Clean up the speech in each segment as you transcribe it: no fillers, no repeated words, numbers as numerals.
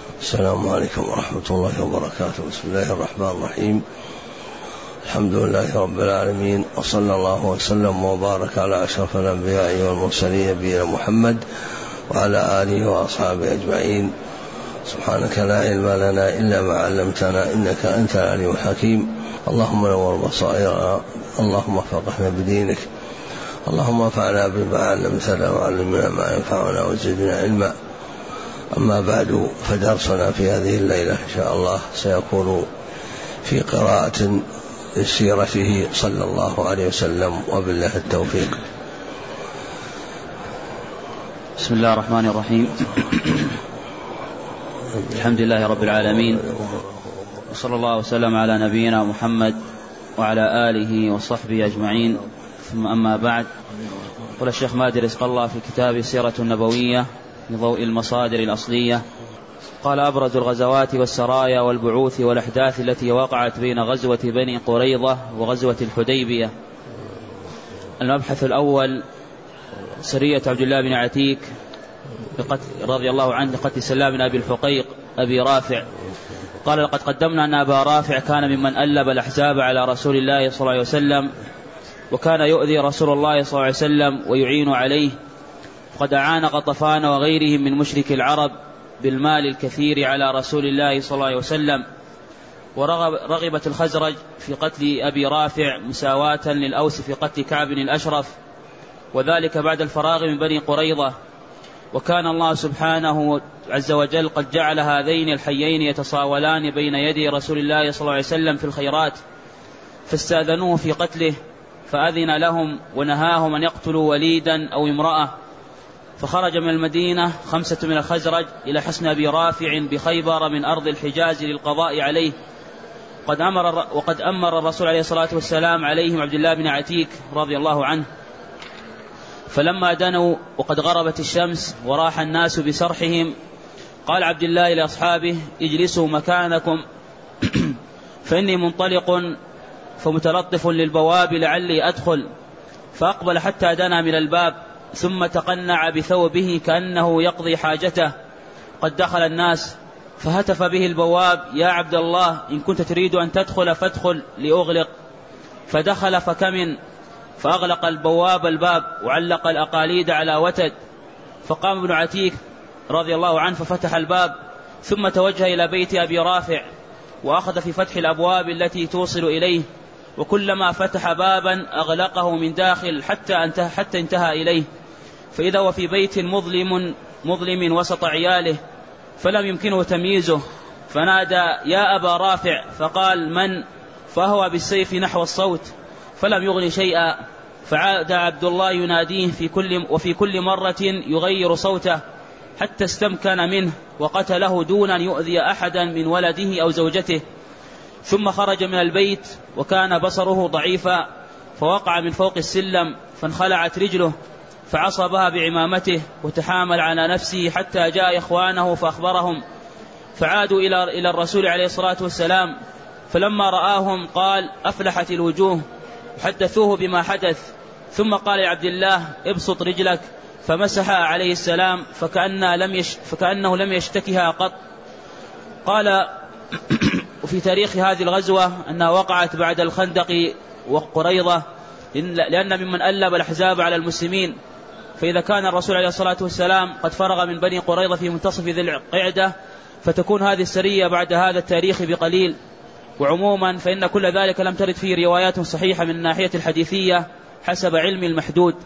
السلام عليكم ورحمة الله وبركاته. بسم الله الرحمن الرحيم. الحمد لله رب العالمين، وصلى الله وسلم وبارك على أشرف الأنبياء والمرسلين نبينا محمد وعلى آله وأصحابه أجمعين. سبحانك لا علم لنا إلا ما علمتنا إنك أنت العليم الحكيم. اللهم نور بصائرنا، اللهم فقهنا بدينك، اللهم انفعنا بما علمتنا وعلمنا ما ينفعنا وزدنا علما. أما بعد، فدرسنا في هذه الليلة إن شاء الله سيكون في قراءة سيرته صلى الله عليه وسلم، وبالله التوفيق. بسم الله الرحمن الرحيم. الحمد لله رب العالمين، وصلى الله وسلم على نبينا محمد وعلى آله وصحبه أجمعين، ثم أما بعد. قال الشيخ مادي رزق الله في كتاب السيرة النبوية بضوء المصادر الأصلية، قال: أبرز الغزوات والسرايا والبعوث والأحداث التي وقعت بين غزوة بني قريظة وغزوة الحديبية. المبحث الأول: سرية عبد الله بن عتيك رضي الله عنه لقتل سلام بن أبي الحقيق أبي رافع. قال: لقد قدمنا أن أبا رافع كان ممن ألب الأحزاب على رسول الله صلى الله عليه وسلم، وكان يؤذي رسول الله صلى الله عليه وسلم ويعين عليه، وقد أعان غطفان وغيرهم من مشرك العرب بالمال الكثير على رسول الله صلى الله عليه وسلم. ورغبت الخزرج في قتل أبي رافع مساواة للأوس في قتل كعب الأشرف، وذلك بعد الفراغ من بني قريظة. وكان الله سبحانه عز وجل قد جعل هذين الحيين يتصاولان بين يدي رسول الله صلى الله عليه وسلم في الخيرات، فاستأذنوه في قتله فأذن لهم ونهاهم أن يقتلوا وليدا أو امرأة. فخرج من المدينة 5 من الخزرج إلى حصن أبي رافع بخيبر من أرض الحجاز للقضاء عليه. وقد أمر الرسول عليه الصلاة والسلام عليهم عبد الله بن عتيك رضي الله عنه. فلما دنوا وقد غربت الشمس وراح الناس بسرحهم، قال عبد الله لأصحابه: اجلسوا مكانكم فإني منطلق فمتلطف للبواب لعلي أدخل. فأقبل حتى دنا من الباب، ثم تقنع بثوبه كأنه يقضي حاجته. قد دخل الناس، فهتف به البواب: يا عبد الله، إن كنت تريد أن تدخل فادخل لأغلق. فدخل فكمن، فأغلق البواب الباب وعلق الأقاليد على وتد. فقام ابن عتيك رضي الله عنه ففتح الباب، ثم توجه إلى بيت أبي رافع وأخذ في فتح الأبواب التي توصل إليه، وكلما فتح بابا أغلقه من داخل حتى انتهى إليه. فإذا هو في بيت مظلم وسط عياله، فلم يمكنه تمييزه، فنادى: يا أبا رافع. فقال: من؟ فهو بالسيف نحو الصوت، فلم يغن شيئا. فعاد عبد الله يناديه وفي كل مرة يغير صوته حتى استمكن منه وقتله دون أن يؤذي أحدا من ولده أو زوجته. ثم خرج من البيت وكان بصره ضعيفا، فوقع من فوق السلم فانخلعت رجله، فعصبها بعمامته وتحامل على نفسه حتى جاء إخوانه فأخبرهم، فعادوا إلى الرسول عليه الصلاة والسلام. فلما رآهم قال: أفلحت الوجوه، حدثوه بما حدث. ثم قال لعبد الله: ابسط رجلك، فمسحها عليه السلام فكأنه لم يشتكها قط. قال: وفي تاريخ هذه الغزوة أنها وقعت بعد الخندق وقريظة، لأن ممن ألب الأحزاب على المسلمين. فإذا كان الرسول عليه الصلاة والسلام قد فرغ من بني قريظة في منتصف ذي القعدة، فتكون هذه السرية بعد هذا التاريخ بقليل. وعموما فإن كل ذلك لم ترد فيه روايات صحيحة من الناحية الحديثية حسب علم المحدود.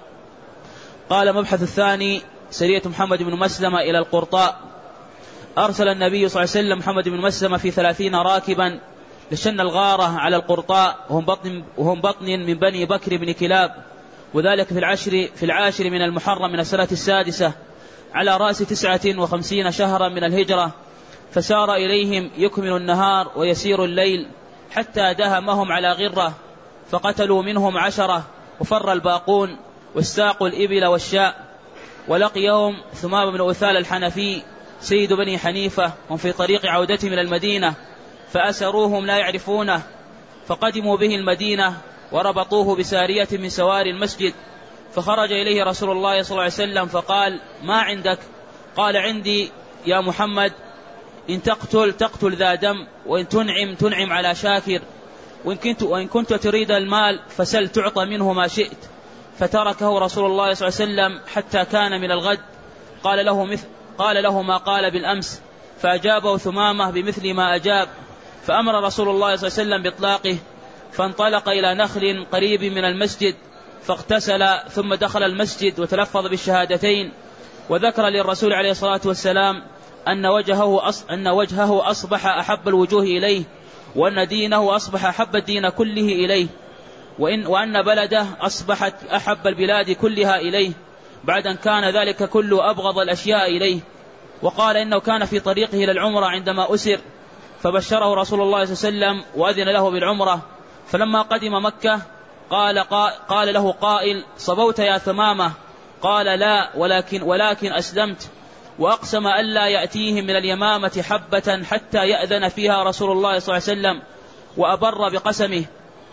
قال: مبحث الثاني: سرية محمد بن مسلمة إلى القرطاء. أرسل النبي صلى الله عليه وسلم محمد بن مسلمة في 30 راكبا لشن الغارة على القرطاء، وهم بطن من بني بكر بن كلاب، وذلك في العاشر من المحرم من السنة 6 على رأس 59 شهرا من الهجرة. فسار إليهم يكمل النهار ويسير الليل حتى دهمهم على غرة، فقتلوا منهم 10 وفر الباقون واستاقوا الإبل والشاء. ولقيهم ثمام بن أثال الحنفي سيد بني حنيفة، هم في طريق عودتهم إلى المدينة، فأسروهم لا يعرفونه، فقدموا به المدينة وربطوه بسارية من سوار المسجد. فخرج إليه رسول الله صلى الله عليه وسلم فقال: ما عندك؟ قال: عندي يا محمد إن تقتل ذا دم، وإن تنعم على شاكر، وإن كنت تريد المال فسل تعطى منه ما شئت. فتركه رسول الله صلى الله عليه وسلم حتى كان من الغد. قال له ما قال بالأمس، فأجابه ثمامة بمثل ما أجاب. فأمر رسول الله صلى الله عليه وسلم بإطلاقه، فانطلق إلى نخل قريب من المسجد فاغتسل، ثم دخل المسجد وتلفظ بالشهادتين، وذكر للرسول عليه الصلاة والسلام أن وجهه أصبح أحب الوجوه إليه، وأن دينه أصبح أحب الدين كله إليه، وأن بلده أصبحت أحب البلاد كلها إليه، بعد أن كان ذلك كله أبغض الأشياء إليه. وقال إنه كان في طريقه إلى العمرة عندما أسر، فبشره رسول الله صلى الله عليه وسلم وأذن له بالعمرة. فلما قدم مكة قال له قائل: صبوت يا ثمامة؟ قال: لا، ولكن أسلمت. وأقسم ألا يأتيهم من اليمامة حبة حتى يأذن فيها رسول الله صلى الله عليه وسلم، وأبر بقسمه.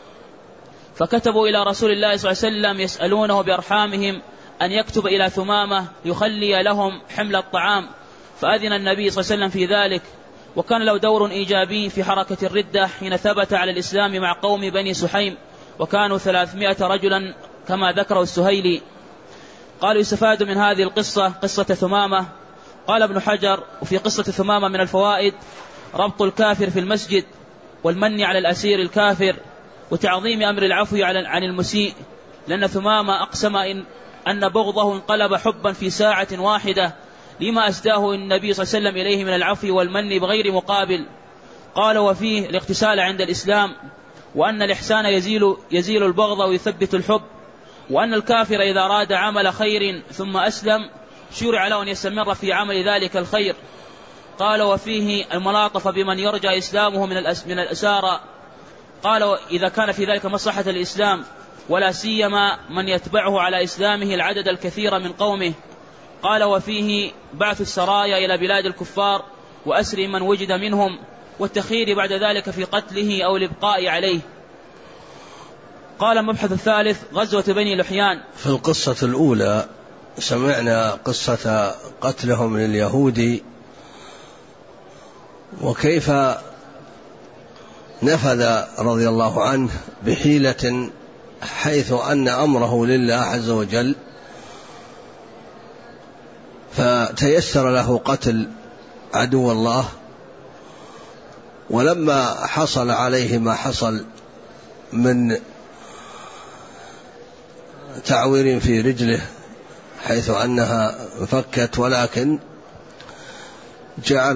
فكتبوا إلى رسول الله صلى الله عليه وسلم يسألونه بأرحامهم أن يكتب إلى ثمامة يخلي لهم حمل الطعام، فأذن النبي صلى الله عليه وسلم في ذلك. وكان له دور إيجابي في حركة الردة حين ثبت على الإسلام مع قوم بني سحيم، وكانوا 300 رجلا كما ذكره السهيلي. قالوا: يستفاد من هذه القصة قصة ثمامة. قال ابن حجر: وفي قصة ثمامة من الفوائد ربط الكافر في المسجد، والمن على الأسير الكافر، وتعظيم أمر العفو عن المسيء، لأن ثمامة أقسم أن بغضه انقلب حبا في ساعة واحدة لما أسداه النبي صلى الله عليه وسلم إليه من العفو والمن بغير مقابل. قال: وفيه الاغتسال عند الإسلام، وأن الإحسان يزيل البغض ويثبت الحب، وأن الكافر إذا أراد عمل خير ثم أسلم شرع له أن يستمر في عمل ذلك الخير. قال: وفيه الملاطفة بمن يرجى إسلامه من الأسارى. قال: إذا كان في ذلك مصلحة الإسلام، ولا سيما من يتبعه على إسلامه العدد الكثير من قومه. قال: وفيه بعث السرايا إلى بلاد الكفار وأسر من وجد منهم، والتخيير بعد ذلك في قتله أو الإبقاء عليه. قال: المبحث الثالث غزوة بني لحيان. في القصة الأولى سمعنا قصة قتلهم لليهود، وكيف نفذ رضي الله عنه بحيلة حيث أن أمره لله عز وجل، فتيسر له قتل عدو الله. ولما حصل عليه ما حصل من تعوير في رجله حيث أنها فكت، ولكن جعل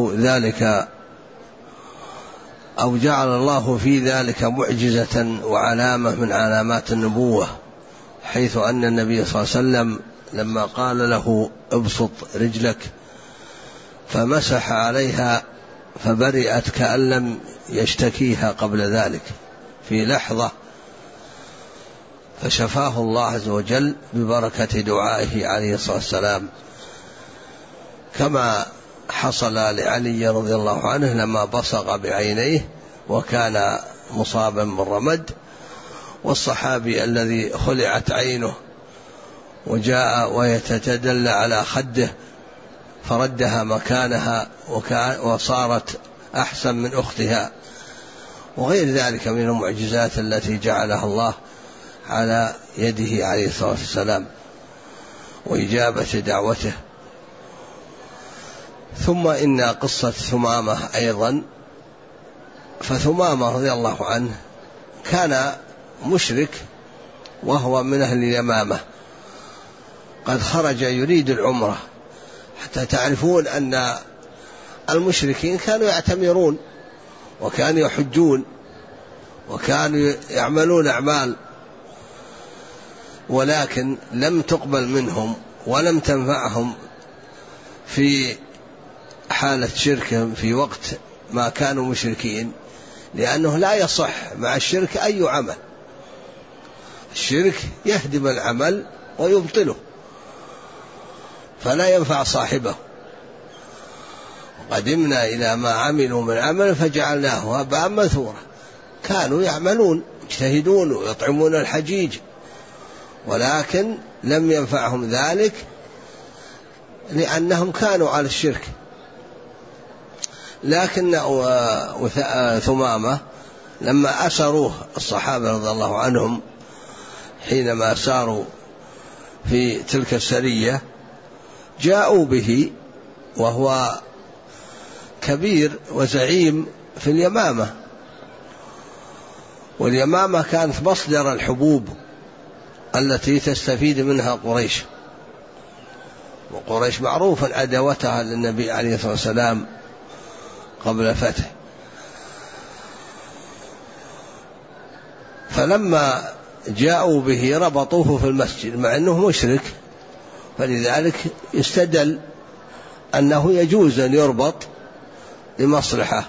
الله في ذلك معجزة وعلامة من علامات النبوة، حيث أن النبي صلى الله عليه وسلم لما قال له: ابسط رجلك، فمسح عليها فبرئت كأن لم يشتكيها قبل ذلك في لحظة، فشفاه الله عز وجل ببركة دعائه عليه الصلاة والسلام، كما حصل لعلي رضي الله عنه لما بصق بعينيه وكان مصابا بالرمد، والصحابي الذي خلعت عينه وجاء ويتدلى على خده فردها مكانها وصارت أحسن من أختها، وغير ذلك من المعجزات التي جعلها الله على يده عليه الصلاة والسلام وإجابة دعوته. ثم إن قصة ثمامة أيضا، فثمامة رضي الله عنه كان مشرك وهو من أهل اليمامة، قد خرج يريد العمرة، حتى تعرفون أن المشركين كانوا يعتمرون وكانوا يحجون وكانوا يعملون أعمال، ولكن لم تقبل منهم ولم تنفعهم في حالة شركهم في وقت ما كانوا مشركين، لأنه لا يصح مع الشرك أي عمل. الشرك يهدم العمل ويبطله فلا ينفع صاحبه. قدمنا إلى ما عملوا من عمل فجعلناه هباء منثورا. كانوا يعملون يجتهدون ويطعمون الحجيج، ولكن لم ينفعهم ذلك لأنهم كانوا على الشرك. لكن ثمامة لما أسروه الصحابة رضي الله عنهم حينما ساروا في تلك السرية جاءوا به وهو كبير وزعيم في اليمامة، واليمامة كانت مصدر الحبوب التي تستفيد منها قريش، وقريش معروف عداوتها للنبي عليه الصلاة والسلام قبل الفتح. فلما جاءوا به ربطوه في المسجد مع أنه مشرك، فلذلك يستدل أنه يجوز أن يربط لمصلحة.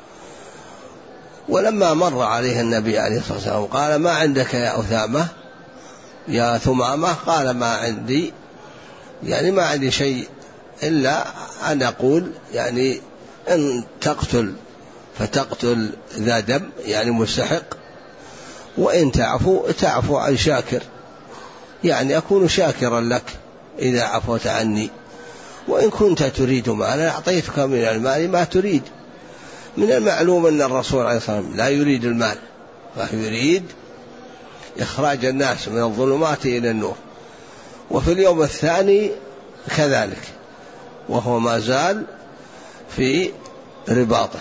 ولما مر عليه النبي عليه الصلاة والسلام قال: ما عندك يا أثامة يا ثمامة؟ قال: ما عندي، يعني ما عندي شيء إلا أن أقول يعني إن تقتل فتقتل ذا دم، يعني مستحق، وإن تعفو عن شاكر، يعني أكون شاكرا لك إذا عفوت عني، وإن كنت تريد مالا أعطيتك من المال ما تريد. من المعلوم أن الرسول عليه الصلاة والسلام لا يريد المال، فهو يريد إخراج الناس من الظلمات إلى النور. وفي اليوم الثاني كذلك، وهو ما زال في رباطه،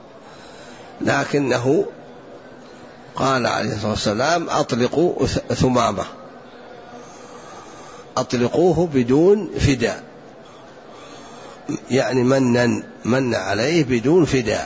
لكنه قال عليه الصلاة والسلام: أطلقوا ثمامة، أطلقوه بدون فداء، يعني من عليه بدون فداء.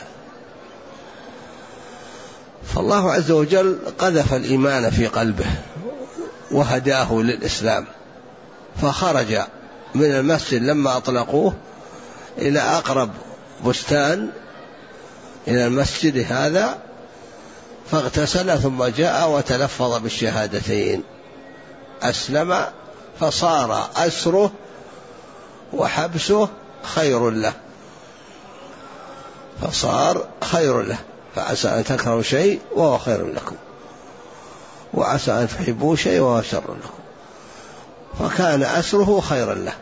فالله عز وجل قذف الإيمان في قلبه وهداه للإسلام، فخرج من المسجد لما أطلقوه إلى أقرب بستان إلى المسجد هذا، فاغتسل ثم جاء وتلفظ بالشهادتين، أسلم، فصار أسره وحبسه خير له، فصار خير له. فعسى أن تكرهوا شيء وهو خير لكم، وعسى أن تحبوا شيء وهو شر لكم، فكان أسره خيرا له.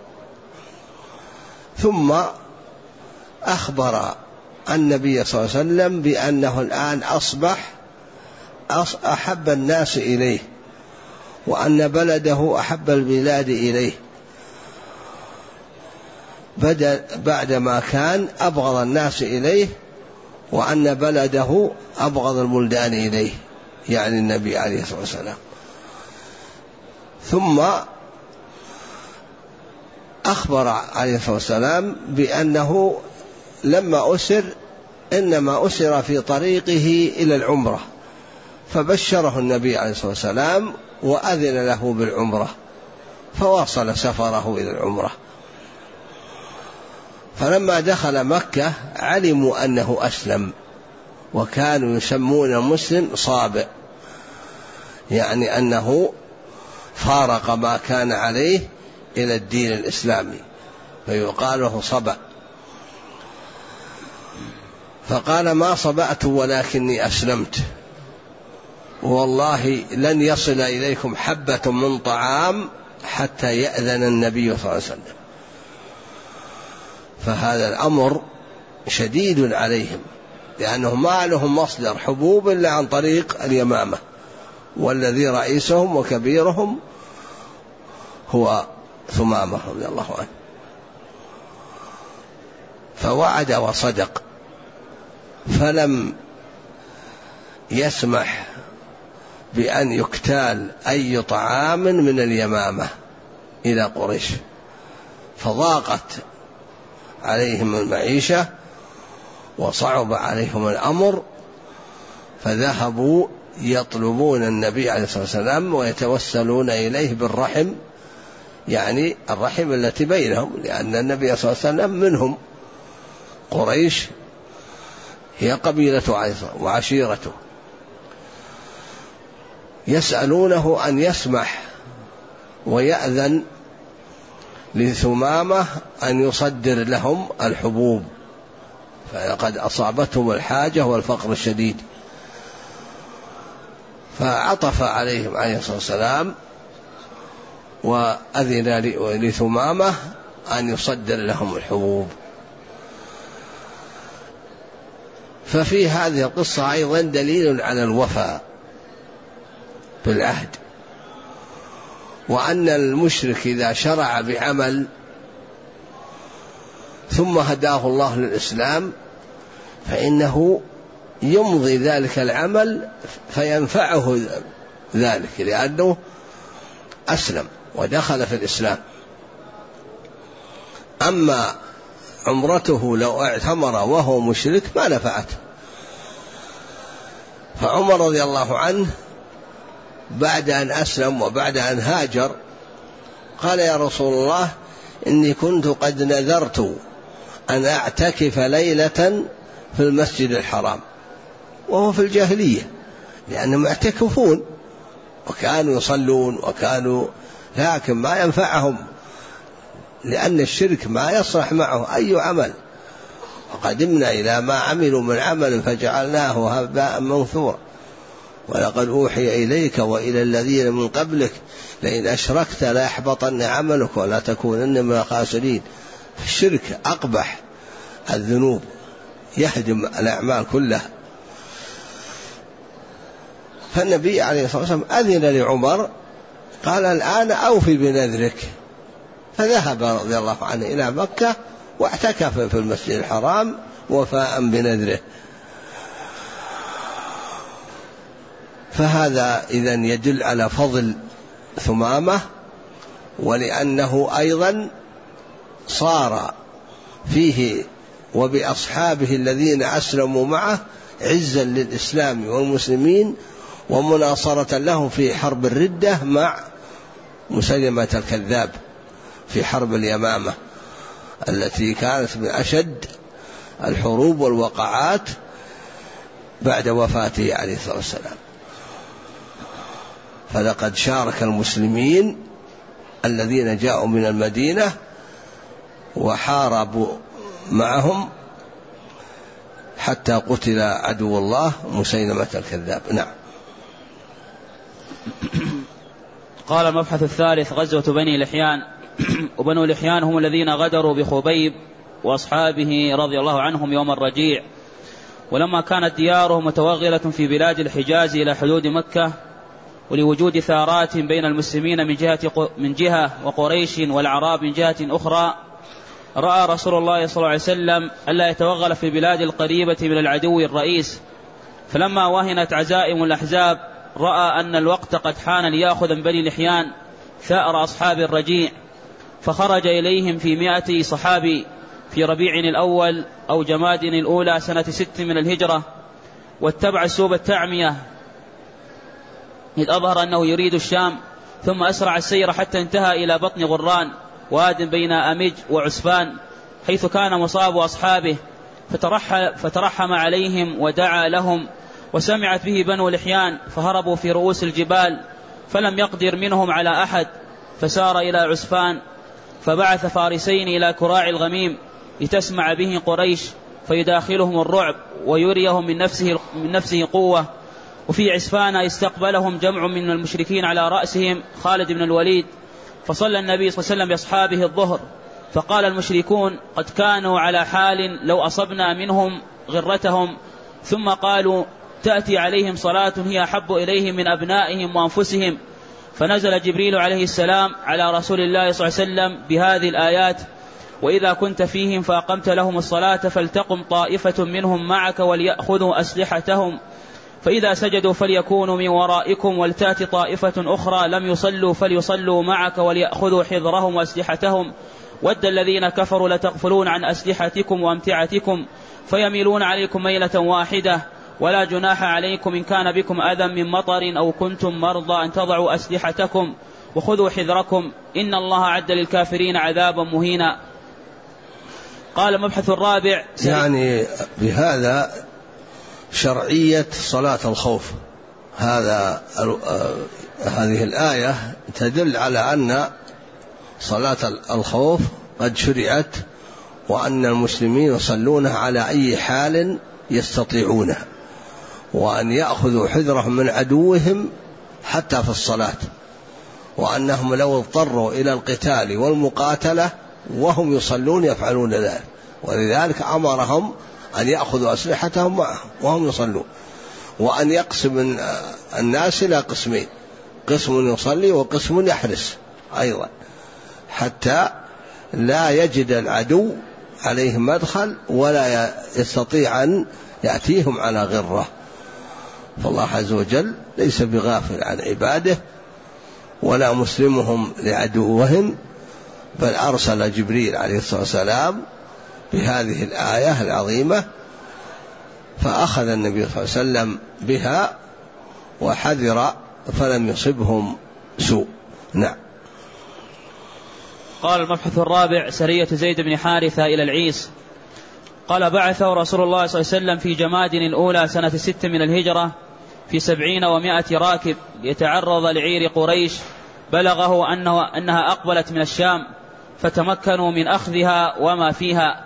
ثم أخبر النبي صلى الله عليه وسلم بأنه الآن أصبح أحب الناس إليه، وأن بلده أحب البلاد إليه، بعدما كان أبغض الناس إليه، وأن بلده أبغض البلدان إليه، يعني النبي عليه الصلاة والسلام. ثم أخبر عليه الصلاة والسلام بأنه لما أسر إنما أسر في طريقه إلى العمرة، فبشره النبي عليه الصلاة والسلام وأذن له بالعمرة، فواصل سفره إلى العمرة. فلما دخل مكة علموا أنه أسلم، وكانوا يسمون المسلم صابئ، يعني أنه فارق ما كان عليه إلى الدين الإسلامي، فيقال له صبأ. فقال: ما صبأت ولكني أسلمت، والله لن يصل إليكم حبة من طعام حتى يأذن النبي صلى الله عليه وسلم. فهذا الأمر شديد عليهم، لأنه ما لهم مصدر حبوب إلا عن طريق اليمامة، والذي رئيسهم وكبيرهم هو ثمامة رضي الله عنه. فوعد وصدق، فلم يسمح بأن يكتال أي طعام من اليمامة إلى قريش، فضاقت عليهم المعيشة وصعب عليهم الأمر، فذهبوا يطلبون النبي عليه الصلاة والسلام ويتوسلون إليه بالرحم، يعني الرحم التي بينهم، لأن النبي صلى الله عليه وسلم منهم، قريش هي قبيلة وعشيرته، يسألونه أن يسمح ويأذن لثمامة أن يصدر لهم الحبوب، فلقد أصابتهم الحاجة والفقر الشديد. فعطف عليهم عليه الصلاة والسلام وأذن لثمامة أن يصدر لهم الحبوب. ففي هذه القصة أيضا دليل على الوفاء بالعهد، وأن المشرك إذا شرع بعمل ثم هداه الله للإسلام فإنه يمضي ذلك العمل فينفعه ذلك، لأنه أسلم ودخل في الإسلام. أما عمرته لو اعتمر وهو مشرك ما نفعته. فعمر رضي الله عنه بعد أن أسلم وبعد أن هاجر قال: يا رسول الله، إني كنت قد نذرت أن أعتكف ليلة في المسجد الحرام، وهو في الجاهلية، لأنهم يعتكفون وكانوا يصلون لكن ما ينفعهم، لأن الشرك ما يصلح معه أي عمل. وقدمنا إلى ما عملوا من عمل فجعلناه هباء منثورا، ولقد أوحي إليك وإلى الذين من قبلك لئن أشركت ليحبطن عملك ولا تكونن من الخاسرين. الشرك أقبح الذنوب، يهدم الأعمال كلها. فالنبي عليه الصلاة والسلام أذن لعمر، قال: الآن أوفي بنذرك. فذهب رضي الله عنه إلى مكة واعتكف في المسجد الحرام وفاء بنذره. فهذا إذن يدل على فضل ثمامة، ولأنه أيضا صار فيه وبأصحابه الذين أسلموا معه عزا للإسلام والمسلمين ومناصرة لهم في حرب الردة مع مسيلمة الكذاب في حرب اليمامة التي كانت من أشد الحروب والوقعات بعد وفاته عليه الصلاة والسلام. فلقد شارك المسلمين الذين جاءوا من المدينة وحاربوا معهم حتى قتل عدو الله مسيلمة الكذاب. نعم. قال المبحث الثالث: غزوة بني لحيان. وبنو لحيان هم الذين غدروا بخبيب وأصحابه رضي الله عنهم يوم الرجيع، ولما كانت ديارهم متوغلة في بلاد الحجاز إلى حدود مكة، ولوجود ثارات بين المسلمين من جهة وقريش والعراب من جهة أخرى، رأى رسول الله صلى الله عليه وسلم ألا يتوغل في البلاد القريبة من العدو الرئيس. فلما وهنت عزائم الأحزاب رأى أن الوقت قد حان ليأخذ من بني لحيان ثأر أصحاب الرجيع، فخرج إليهم في 100 صحابي في ربيع الأول أو جماد الأولى سنة 6 من الهجرة، واتبع سوب التعمية إذ أظهر أنه يريد الشام، ثم أسرع السير حتى انتهى إلى بطن غران، واد بين أمج وعسفان، حيث كان مصاب أصحابه، فترحم عليهم ودعا لهم، وسمعت به بنو لحيان فهربوا في رؤوس الجبال، فلم يقدر منهم على أحد، فسار إلى عسفان، فبعث فارسين إلى كراع الغميم لتسمع به قريش، فيداخلهم الرعب ويريهم من نفسه قوة. وفي عسفان استقبلهم جمع من المشركين على رأسهم خالد بن الوليد، فصلى النبي صلى الله عليه وسلم بأصحابه الظهر، فقال المشركون: قد كانوا على حال لو أصبنا منهم غرتهم، ثم قالوا: تأتي عليهم صلاة هي أحب إليهم من أبنائهم وأنفسهم. فنزل جبريل عليه السلام على رسول الله صلى الله عليه وسلم بهذه الآيات: وإذا كنت فيهم فأقمت لهم الصلاة فلتقم طائفة منهم معك وليأخذوا أسلحتهم، فإذا سجدوا فليكونوا من ورائكم، ولتأتي طائفة أخرى لم يصلوا فليصلوا معك وليأخذوا حذرهم وأسلحتهم، ود الذين كفروا لتغفلون عن أسلحتكم وأمتعتكم فيميلون عليكم ميلة واحدة، ولا جناح عليكم إن كان بكم أذى من مطر أو كنتم مرضى أن تضعوا أسلحتكم وخذوا حذركم إن الله أعد للكافرين عذابا مهينا. قال مبحث الرابع: يعني بهذا شرعية صلاة الخوف. هذه الآية تدل على أن صلاة الخوف قد شرعت، وأن المسلمين يصلونها على أي حال يستطيعونه، وأن يأخذوا حذرهم من عدوهم حتى في الصلاة، وأنهم لو اضطروا إلى القتال والمقاتلة وهم يصلون يفعلون ذلك، ولذلك أمرهم أن يأخذوا أسلحتهم معهم وهم يصلون، وأن يقسم الناس إلى قسمين، قسم يصلي وقسم يحرس أيضا، حتى لا يجد العدو عليهم مدخل ولا يستطيع أن يأتيهم على غرة. فالله عز وجل ليس بغافل عن عباده ولا مسلمهم لعدوهم، بل أرسل جبريل عليه الصلاة والسلام بهذه الآية العظيمة، فأخذ النبي صلى الله عليه وسلم بها وحذر فلم يصبهم سوء. نعم. قال المبحث الرابع: سرية زيد بن حارثة إلى العيس. قال: بعثه رسول الله صلى الله عليه وسلم في جماد الأولى سنة 6 من الهجرة في 70 و100 راكب ليتعرض لعير قريش، بلغه أنها أقبلت من الشام، فتمكنوا من أخذها وما فيها.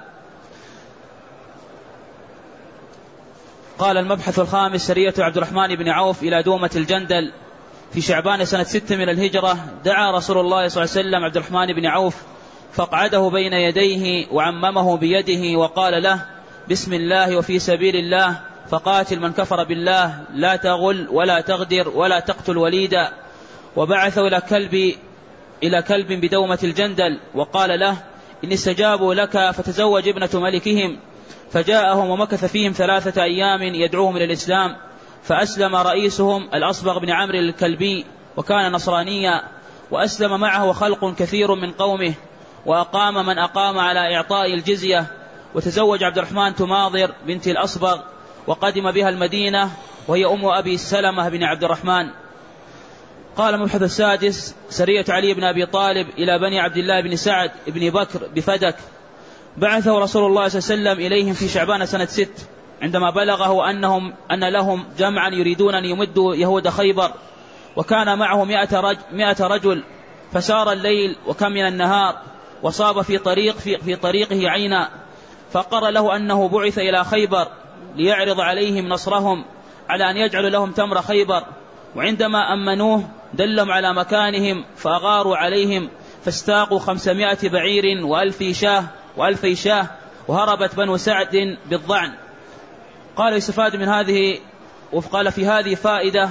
قال المبحث الخامس: سرية عبد الرحمن بن عوف إلى دومة الجندل في شعبان سنة 6 من الهجرة. دعا رسول الله صلى الله عليه وسلم عبد الرحمن بن عوف فاقعده بين يديه وعممه بيده وقال له: بسم الله وفي سبيل الله، فقاتل من كفر بالله، لا تغل ولا تغدر ولا تقتل وليدا. وبعثه إلى كلب بدومة الجندل وقال له: إن استجابوا لك فتزوج ابنة ملكهم. فجاءهم ومكث فيهم 3 أيام يدعوهم إلى الإسلام، فأسلم رئيسهم الأصبغ بن عمرو الكلبي وكان نصرانيا، وأسلم معه خلق كثير من قومه، وأقام من أقام على إعطاء الجزية. وتزوج عبد الرحمن تماضر بنت الأصبغ وقدم بها المدينة، وهي أم أبي سلمة بن عبد الرحمن. قال المبحث السادس: سرية علي بن أبي طالب إلى بني عبد الله بن سعد بن بكر بفدك. بعثه رسول الله صلى الله عليه وسلم إليهم في شعبان سنة 6 عندما بلغه أن لهم جمعا يريدون أن يمدوا يهود خيبر، وكان معه 100 رجل. فسار الليل وكم من النهار، وصاب في طريقه عينا، فقر له أنه بعث إلى خيبر ليعرض عليهم نصرهم على أن يجعلوا لهم تمر خيبر. وعندما أمنوه دلهم على مكانهم فأغاروا عليهم، فاستاقوا 500 بعير وألفي شاه، وهربت بنو سعد بالضعن. قال: يستفاد من هذه، وقال في هذه فائدة.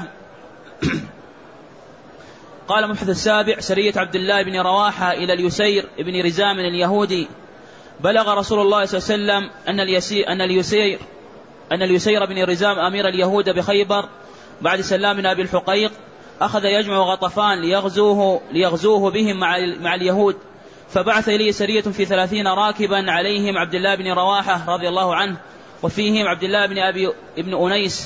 قال المبحث السابع: سرية عبد الله بن رواحة إلى اليسير بن رزام اليهودي. بلغ رسول الله صلى الله عليه وسلم أن اليسير بن رزام أمير اليهود بخيبر بعد سلام بن أبي الحقيق أخذ يجمع غطفان ليغزوه بهم مع اليهود، فبعث إليه سرية في 30 راكبا عليهم عبد الله بن رواحة رضي الله عنه، وفيهم عبد الله بن أنيس.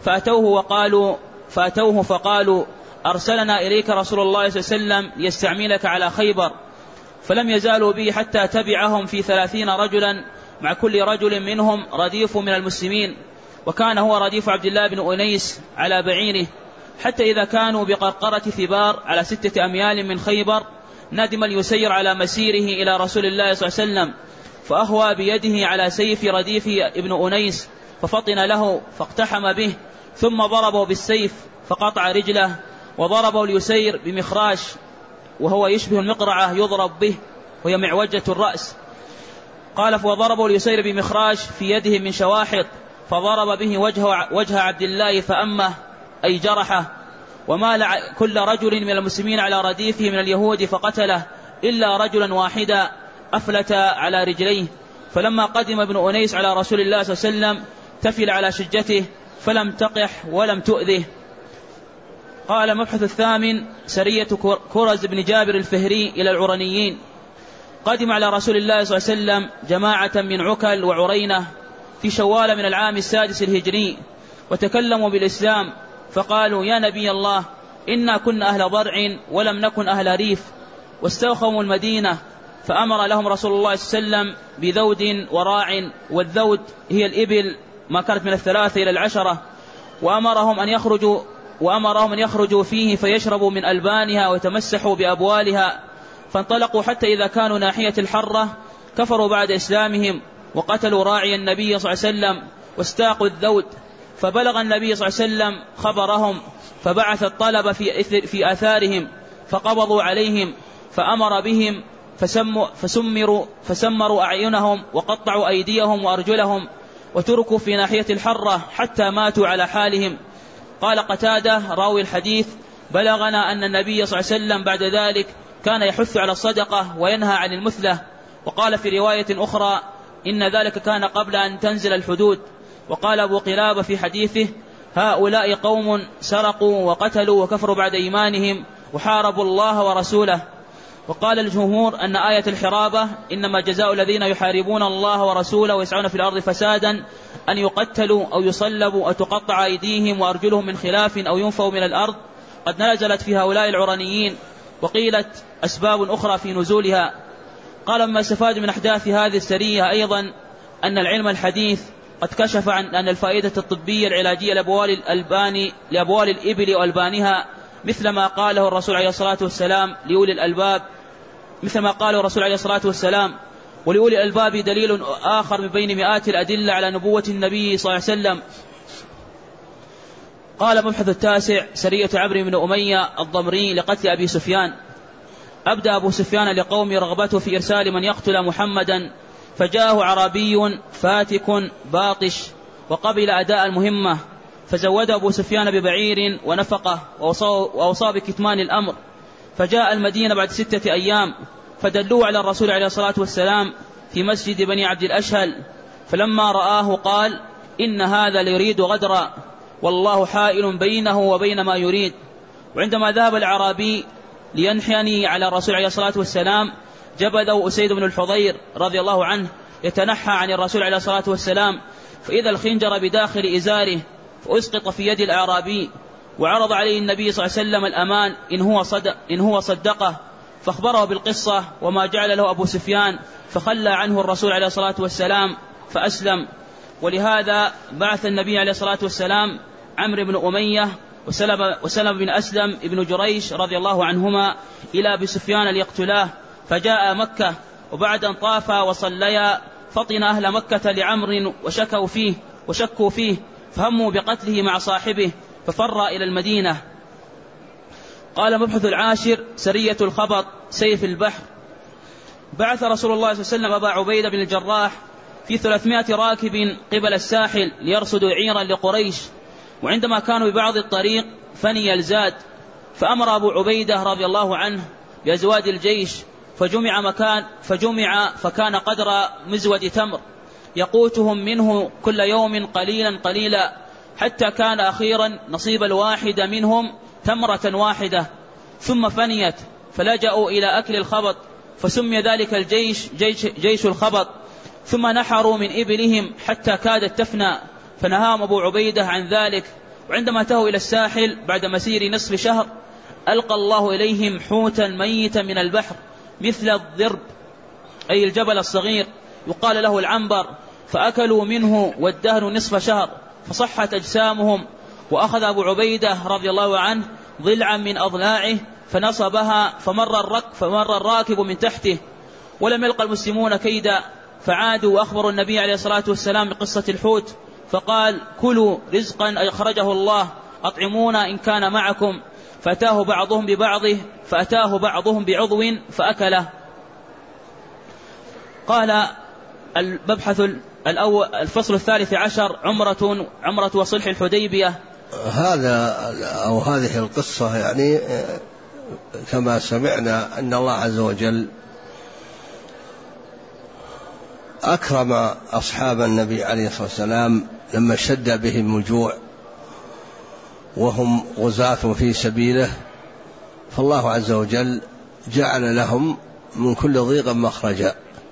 فأتوه فقالوا: أرسلنا إليك رسول الله صلى الله عليه وسلم ليستعملك على خيبر. فلم يزالوا به حتى تبعهم في 30 رجلا، مع كل رجل منهم رديف من المسلمين، وكان هو رديف عبد الله بن أنيس على بعيره، حتى إذا كانوا بقرقرة ثبار على 6 أميال من خيبر، ندم اليسير على مسيره إلى رسول الله صلى الله عليه وسلم، فأهوى بيده على سيف رديف ابن أنيس، ففطن له فاقتحم به، ثم ضربه بالسيف فقطع رجله. وضربه اليسير بمخراش وهو يشبه المقرعة يضرب به، وهي معوجة الرأس. قال: فضربه اليسير بمخراش في يده من شواحط، فضرب به وجه عبد الله فأمه أي جرحه، ومال كل رجل من المسلمين على رديفه من اليهود فقتله إلا رجلا واحدا أفلت على رجليه. فلما قدم ابن أنيس على رسول الله صلى الله عليه وسلم تفل على شجته فلم تقح ولم تؤذه. قال مبحث الثامن: سرية كرز بن جابر الفهري إلى العرنيين. قدم على رسول الله صلى الله عليه وسلم جماعة من عكل وعرينة في شوال من العام 6 الهجري، وتكلموا بالإسلام، فقالوا: يا نبي الله، إنا كنا أهل ضرع ولم نكن أهل ريف، واستوخموا المدينة. فأمر لهم رسول الله صلى الله عليه وسلم بذود وراع، والذود هي الإبل ما كانت من 3 إلى 10، وأمرهم أن يخرجوا فيه فيشربوا من ألبانها ويتمسحوا بأبوالها. فانطلقوا حتى إذا كانوا ناحية الحرة كفروا بعد إسلامهم، وقتلوا راعي النبي صلى الله عليه وسلم واستاقوا الذود. فبلغ النبي صلى الله عليه وسلم خبرهم، فبعث الطلب في آثارهم، فقبضوا عليهم، فأمر بهم فسمروا أعينهم وقطعوا أيديهم وأرجلهم، وتركوا في ناحية الحرة حتى ماتوا على حالهم. قال قتادة راوي الحديث: بلغنا أن النبي صلى الله عليه وسلم بعد ذلك كان يحث على الصدقة وينهى عن المثلة. وقال في رواية أخرى: إن ذلك كان قبل أن تنزل الحدود. وقال أبو قلابة في حديثه: هؤلاء قوم سرقوا وقتلوا وكفروا بعد إيمانهم وحاربوا الله ورسوله. وقال الجمهور أن آية الحرابة إنما جزاء الذين يحاربون الله ورسوله ويسعون في الأرض فسادا أن يقتلوا أو يصلبوا أو تقطع أيديهم وأرجلهم من خلاف أو ينفوا من الأرض قد نزلت في هؤلاء العرانيين. وقيلت أسباب أخرى في نزولها. قال: مما استفاد من أحداث هذه السرية أيضا أن العلم الحديث قد كشف عن أن الفائدة الطبية العلاجية لأبوال الإبل وألبانها مثل ما قاله الرسول عليه الصلاة والسلام لأولي الألباب، مثل ما قاله الرسول عليه الصلاة والسلام: ولأولي الألباب دليل آخر من بين مئات الأدلة على نبوة النبي صلى الله عليه وسلم. قال: مبحث التاسع: سرية عمرو بن أمية الضمري لقتل أبي سفيان. أبدأ أبو سفيان لقوم رغبته في إرسال من يقتل محمدا، فجاءه عربي فاتك باطش وقبل أداء المهمة، فزود أبو سفيان ببعير ونفقه وأوصى بكتمان الأمر. فجاء المدينة بعد 6 أيام، فدلوه على الرسول عليه الصلاة والسلام في مسجد بني عبد الأشهل، فلما رآه قال: إن هذا ليريد غدرا، والله حائل بينه وبين ما يريد. وعندما ذهب العربي لينحني على الرسول عليه الصلاة والسلام جبذه أسيد بن الحضير رضي الله عنه يتنحى عن الرسول عليه الصلاة والسلام، فإذا الخنجر بداخل إزاره فأسقط في يد الأعرابي، وعرض عليه النبي صلى الله عليه وسلم الأمان إن هو صدقه، فأخبره بالقصة وما جعل له أبو سفيان، فخلى عنه الرسول عليه الصلاة والسلام فأسلم. ولهذا بعث النبي عليه الصلاة والسلام عمرو بن أمية وسلم بن أسلم ابن جريش رضي الله عنهما إلى أبي سفيان ليقتلاه، فجاء مكة، وبعد أن طافا وصليا فطن أهل مكة لعمر وشكوا فيه فهموا بقتله مع صاحبه، ففر إلى المدينة. قال: مبحث العاشر: سرية الخبط سيف البحر. بعث رسول الله صلى الله عليه وسلم أبا عبيدة بن الجراح في 300 راكب قبل الساحل ليرصدوا عيرا لقريش، وعندما كانوا ببعض الطريق فني الزاد، فأمر أبو عبيدة رضي الله عنه بأزواد الجيش، فجمع فكان قدر مزود تمر يقوتهم منه كل يوم قليلا حتى كان أخيرا نصيب الواحد منهم تمرة واحدة، ثم فنيت فلجأوا إلى أكل الخبط، فسمي ذلك الجيش جيش الخبط. ثم نحروا من إبلهم حتى كادت تفنى، فنهاهم أبو عبيدة عن ذلك. وعندما أتوا إلى الساحل بعد مسير نصف شهر ألقى الله إليهم حوتا ميتا من البحر مثل الضرب، أي الجبل الصغير، يقال له العنبر، فأكلوا منه والدهر نصف شهر، فصحت أجسامهم. وأخذ أبو عبيدة رضي الله عنه ضلعا من أضلاعه فنصبها، فمر الراكب من تحته، ولم يلقى المسلمون كيدا، فعادوا وأخبروا النبي عليه الصلاة والسلام بقصة الحوت، فقال: كلوا رزقا أخرجه الله، أطعمونا إن كان معكم. فأتاه بعضهم بعضو فأكله. قال المبحث الأول: الفصل 13 عمرة وصلح الحديبية. هذه القصة يعني كما سمعنا أن الله عز وجل أكرم أصحاب النبي عليه الصلاة والسلام لما اشتد بهم الجوع وهم غزاة في سبيله، فالله عز وجل جعل لهم من كل ضيق مخرجا،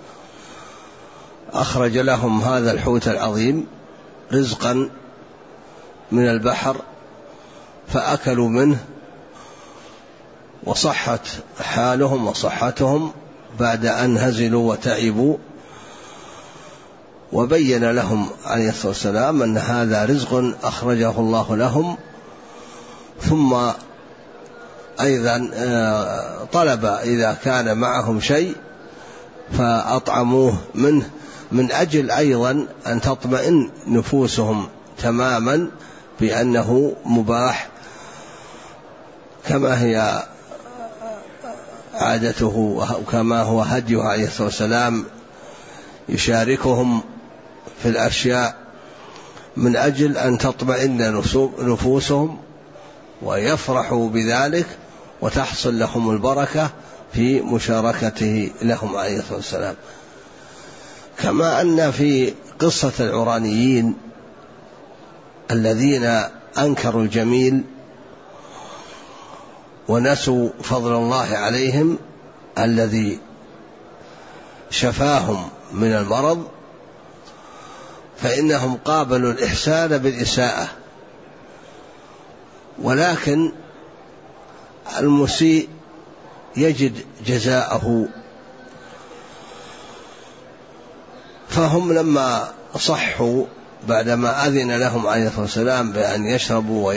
أخرج لهم هذا الحوت العظيم رزقا من البحر فأكلوا منه، وصحت حالهم وصحتهم بعد أن هزلوا وتعبوا، وبين لهم عليه الصلاة والسلام أن هذا رزق أخرجه الله لهم. ثم أيضا طلب إذا كان معهم شيء فأطعموه منه، من أجل أيضا أن تطمئن نفوسهم تماما بأنه مباح، كما هي عادته وكما هو هديه عليه الصلاة والسلام، يشاركهم في الأشياء من أجل أن تطمئن نفوسهم ويفرحوا بذلك وتحصل لهم البركة في مشاركته لهم عليه الصلاة والسلام. كما أن في قصة العرانيين الذين أنكروا الجميل ونسوا فضل الله عليهم الذي شفاهم من المرض، فإنهم قابلوا الإحسان بالإساءة، ولكن المسيء يجد جزاءه. فهم لما صحوا بعدما أذن لهم عليه الصلاة والسلام بأن يشربوا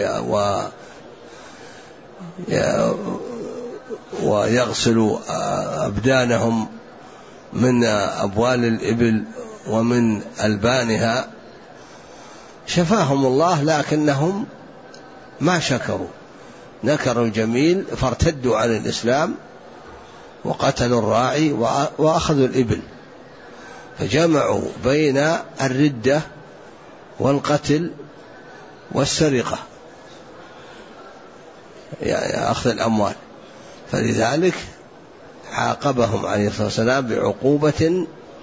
ويغسلوا أبدانهم من أبوال الإبل ومن ألبانها، شفاهم الله، لكنهم ما شكروا، نكروا الجميل فارتدوا عن الإسلام وقتلوا الراعي وأخذوا الإبل، فجمعوا بين الردة والقتل والسرقة، يعني أخذ الأموال. فلذلك عاقبهم عليه الصلاة والسلام بعقوبة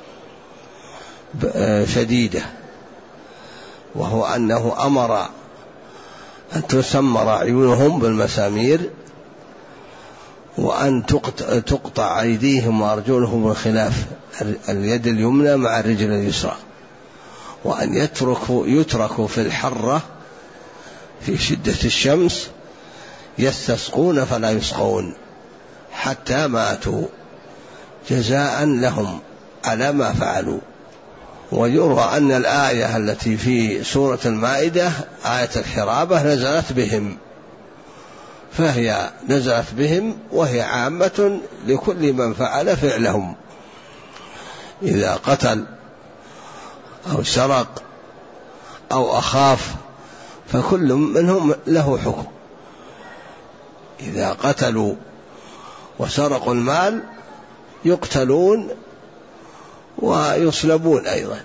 شديدة، وهو أنه أمر أن تسمر عيونهم بالمسامير، وأن تقطع أيديهم وأرجلهم بالخلاف، اليد اليمنى مع الرجل اليسرى، وأن يتركوا في الحرة في شدة الشمس يستسقون فلا يسقون حتى ماتوا جزاء لهم على ما فعلوا. ويروى أن الآية التي في سورة المائدة آية الحرابة نزلت بهم، فهي نزلت بهم وهي عامة لكل من فعل فعلهم، إذا قتل أو سرق أو أخاف فكل منهم له حكم. إذا قتلوا وسرقوا المال يقتلون ويصلبون أيضا.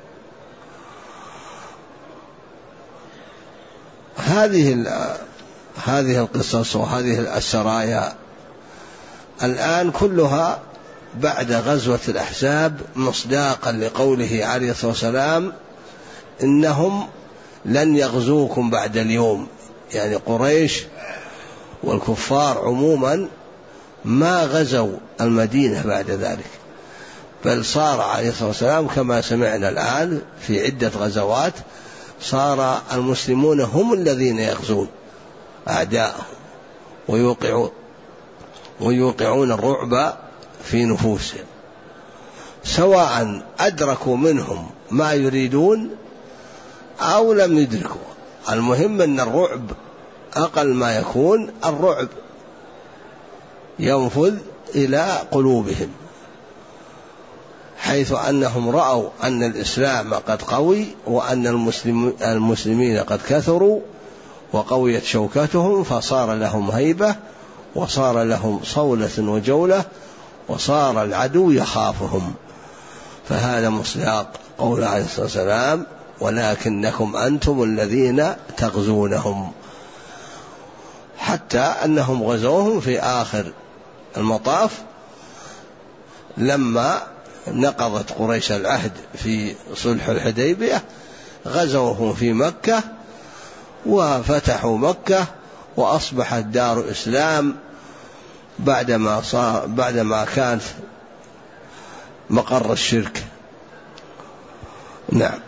هذه القصص وهذه السرايا الآن كلها بعد غزوة الأحزاب مصداقا لقوله عليه الصلاة والسلام: إنهم لن يغزوكم بعد اليوم، يعني قريش والكفار عموما ما غزوا المدينة بعد ذلك، بل صار عليه الصلاة والسلام كما سمعنا الآن في عدة غزوات صار المسلمون هم الذين يغزون أعداءهم ويوقعون الرعب في نفوسهم، سواء أدركوا منهم ما يريدون أو لم يدركوا. المهم أن الرعب أقل ما يكون الرعب ينفذ إلى قلوبهم، حيث أنهم رأوا أن الإسلام قد قوي وأن المسلمين قد كثروا وقويت شوكتهم، فصار لهم هيبة وصار لهم صولة وجولة وصار العدو يخافهم. فهذا مصداق قول عليه الصلاة والسلام: ولكنكم أنتم الذين تغزونهم، حتى أنهم غزوهم في آخر المطاف لما نقضت قريش العهد في صلح الحديبية، غزوهم في مكة وفتحوا مكة وأصبحت دار إسلام بعدما كانت مقر الشرك. نعم.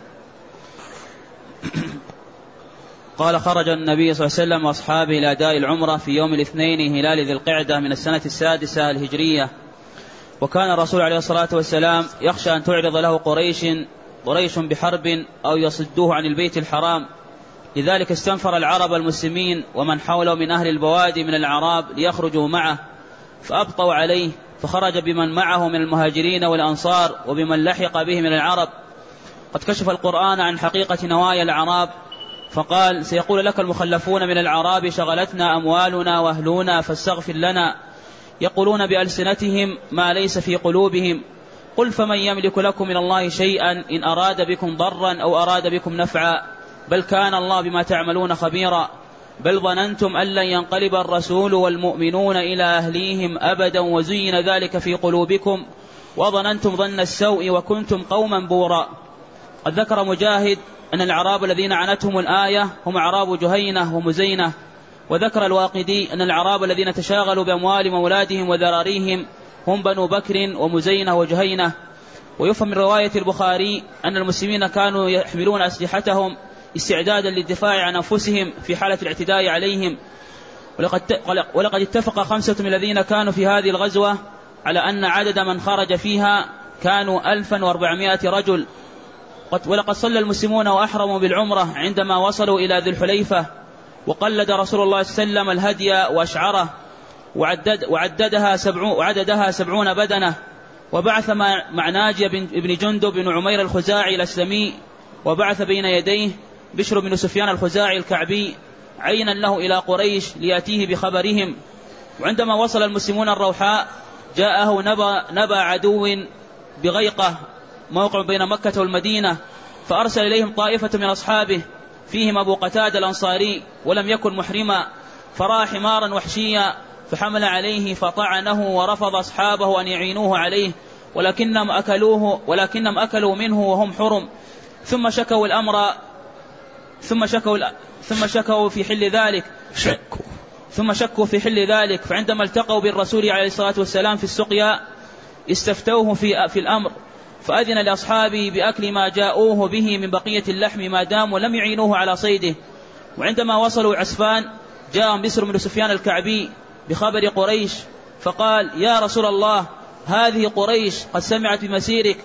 قال: خرج النبي صلى الله عليه وسلم وأصحابه إلى أداء العمرة في يوم الاثنين هلال ذي القعدة من السنة 6 الهجرية، وكان الرسول عليه الصلاة والسلام يخشى أن تعرض له قريش بحرب أو يصدوه عن البيت الحرام، لذلك استنفر العرب المسلمين ومن حوله من أهل البوادي من الأعراب ليخرجوا معه، فأبطوا عليه، فخرج بمن معه من المهاجرين والأنصار وبمن لحق به من العرب. قد كشف القرآن عن حقيقة نوايا الأعراب فقال: سيقول لك المخلفون من الأعراب: شغلتنا أموالنا وأهلنا فاستغفر لنا، يقولون بألسنتهم ما ليس في قلوبهم، قل فمن يملك لكم من الله شيئا إن أراد بكم ضرا أو أراد بكم نفعا، بل كان الله بما تعملون خبيرا. بل ظننتم أن لن ينقلب الرسول والمؤمنون إلى أهليهم أبدا وزين ذلك في قلوبكم وظننتم ظن السوء وكنتم قوما بورا. قد ذكر مجاهد أن الأعراب الذين عنتهم الآية هم أعراب جهينة ومزينة. وذكر الواقدي أن الأعراب الذين تشاغلوا بأموالهم وأولادهم وذراريهم هم بنو بكر ومزينة وجهينة. ويفهم من رواية البخاري أن المسلمين كانوا يحملون أسلحتهم استعدادا للدفاع عن أنفسهم في حالة الاعتداء عليهم. ولقد اتفق 5 من الذين كانوا في هذه الغزوة على أن عدد من خرج فيها كانوا 1400 رجل. ولقد صلى المسلمون وأحرموا بالعمرة عندما وصلوا إلى ذي الحليفة، وقلد رسول الله صلى الله عليه وسلم الهدي وأشعره وعددها 70 بدنة. وبعث مع ناجي بن جندب بن عمير الخزاعي الأسلمي، وبعث بين يديه بشر بن سفيان الخزاعي الكعبي عينا له إلى قريش ليأتيه بخبرهم. وعندما وصل المسلمون الروحاء جاءه نبأ عدو بغيقة موقع بين مكة والمدينة، فأرسل إليهم طائفة من أصحابه فيهم أبو قتادة الأنصاري ولم يكن محرما، فرأى حمارا وحشيا فحمل عليه فطعنه، ورفض أصحابه أن يعينوه عليه ولكنهم أكلوا منه وهم حرم. ثم شكوا في حل ذلك فعندما التقوا بالرسول عليه الصلاة والسلام في السقيا استفتوه في الأمر، فأذن لأصحابه بأكل ما جاءوه به من بقية اللحم ما دام ولم يعينوه على صيده. وعندما وصلوا عسفان جاءهم بسر بن سفيان الكعبي بخبر قريش، فقال: يا رسول الله، هذه قريش قد سمعت بمسيرك.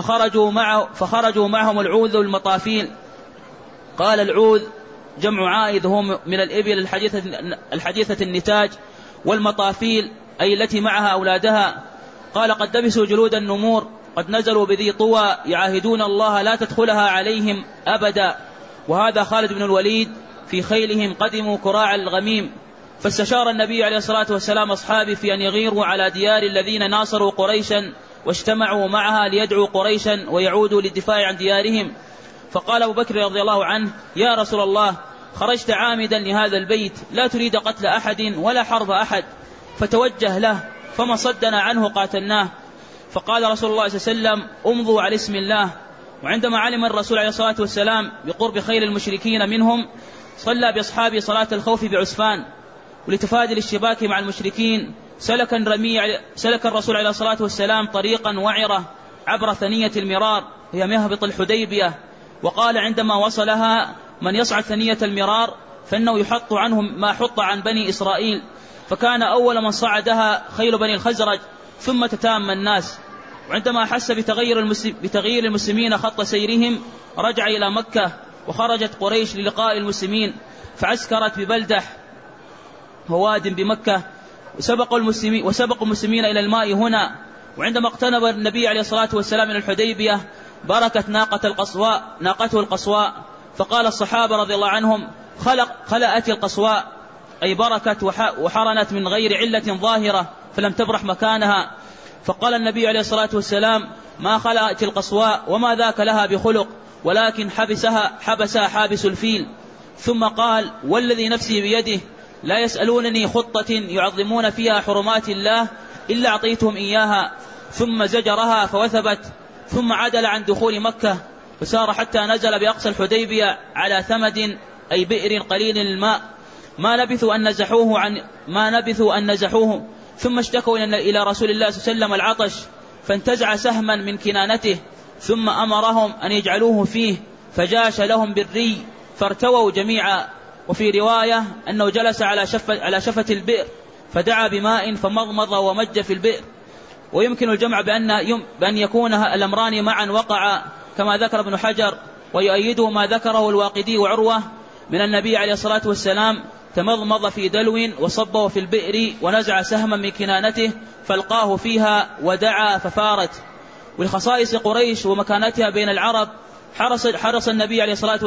فخرجوا معهم العوذ والمطافيل. قال: العوذ جمع عائذ هم من الإبل الحديثة النتاج، والمطافيل أي التي معها أولادها. قال: قد لبسوا جلود النمور، قد نزلوا بذي طوى يعاهدون الله لا تدخلها عليهم أبدا. وهذا خالد بن الوليد في خيلهم قدموا كراع الغميم. فاستشار النبي عليه الصلاة والسلام أصحابه في أن يغيروا على ديار الذين ناصروا قريشا واجتمعوا معها ليدعوا قريشا ويعودوا للدفاع عن ديارهم. فقال أبو بكر رضي الله عنه: يا رسول الله، خرجت عامدا لهذا البيت لا تريد قتل أحد ولا حرب أحد، فتوجه له، فمن صدنا عنه قاتلناه. فقال رسول الله صلى الله عليه وسلم: امضوا على اسم الله. وعندما علم الرسول عليه الصلاة والسلام بقرب خير المشركين منهم صلى بأصحابه صلاة الخوف بعسفان. ولتفادي الاشتباك مع المشركين سلك الرسول عليه الصلاة والسلام طريقا وعرة عبر ثنية المرار هي مهبط الحديبية. وقال عندما وصلها: من يصعد ثنية المرار فإنه يحط عنه ما حط عن بني إسرائيل. فكان أول من صعدها خيل بني الخزرج، ثم تتام الناس. وعندما أحس بتغيير المسلمين خط سيرهم رجع إلى مكة، وخرجت قريش للقاء المسلمين، فعسكرت ببلدح وواد بمكة، وسبقوا المسلمين إلى الماء هنا. وعندما اقتنب النبي عليه الصلاة والسلام من الحديبية بركت ناقته القصواء، فقال الصحابة رضي الله عنهم: خلأت القصواء، أي بركت وحرنت من غير علة ظاهرة فلم تبرح مكانها. فقال النبي عليه الصلاة والسلام: ما خلأت القصواء وما ذاك لها بخلق، ولكن حبسها حابس الفيل. ثم قال: والذي نفسي بيده لا يسألونني خطة يعظمون فيها حرمات الله إلا أعطيتهم إياها. ثم زجرها فوثبت، ثم عدل عن دخول مكة، فسار حتى نزل بأقصى الحديبية على ثمد، أي بئر قليل الماء. ما نبثوا أن نزحوه. ثم اشتكوا إلى رسول الله صلى الله عليه وسلم العطش، فانتزع سهما من كنانته، ثم أمرهم أن يجعلوه فيه، فجاش لهم بالري فارتووا جميعا. وفي رواية أنه جلس على شفة البئر فدعا بماء فمضمض ومج في البئر. ويمكن الجمع بأن يكون الأمران معا وقعا كما ذكر ابن حجر، ويؤيده ما ذكره الواقدي وعروة من النبي عليه الصلاة والسلام: تمضمض في دلو وصبه في البئر ونزع سهما من كنانته فالقاه فيها ودعا ففارت. ولخصائص قريش ومكانتها بين العرب حرص النبي عليه الصلاة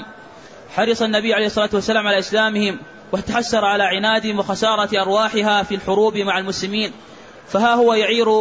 والسلام على إسلامهم، وتحسر على عنادهم وخسارة أرواحها في الحروب مع المسلمين. فها هو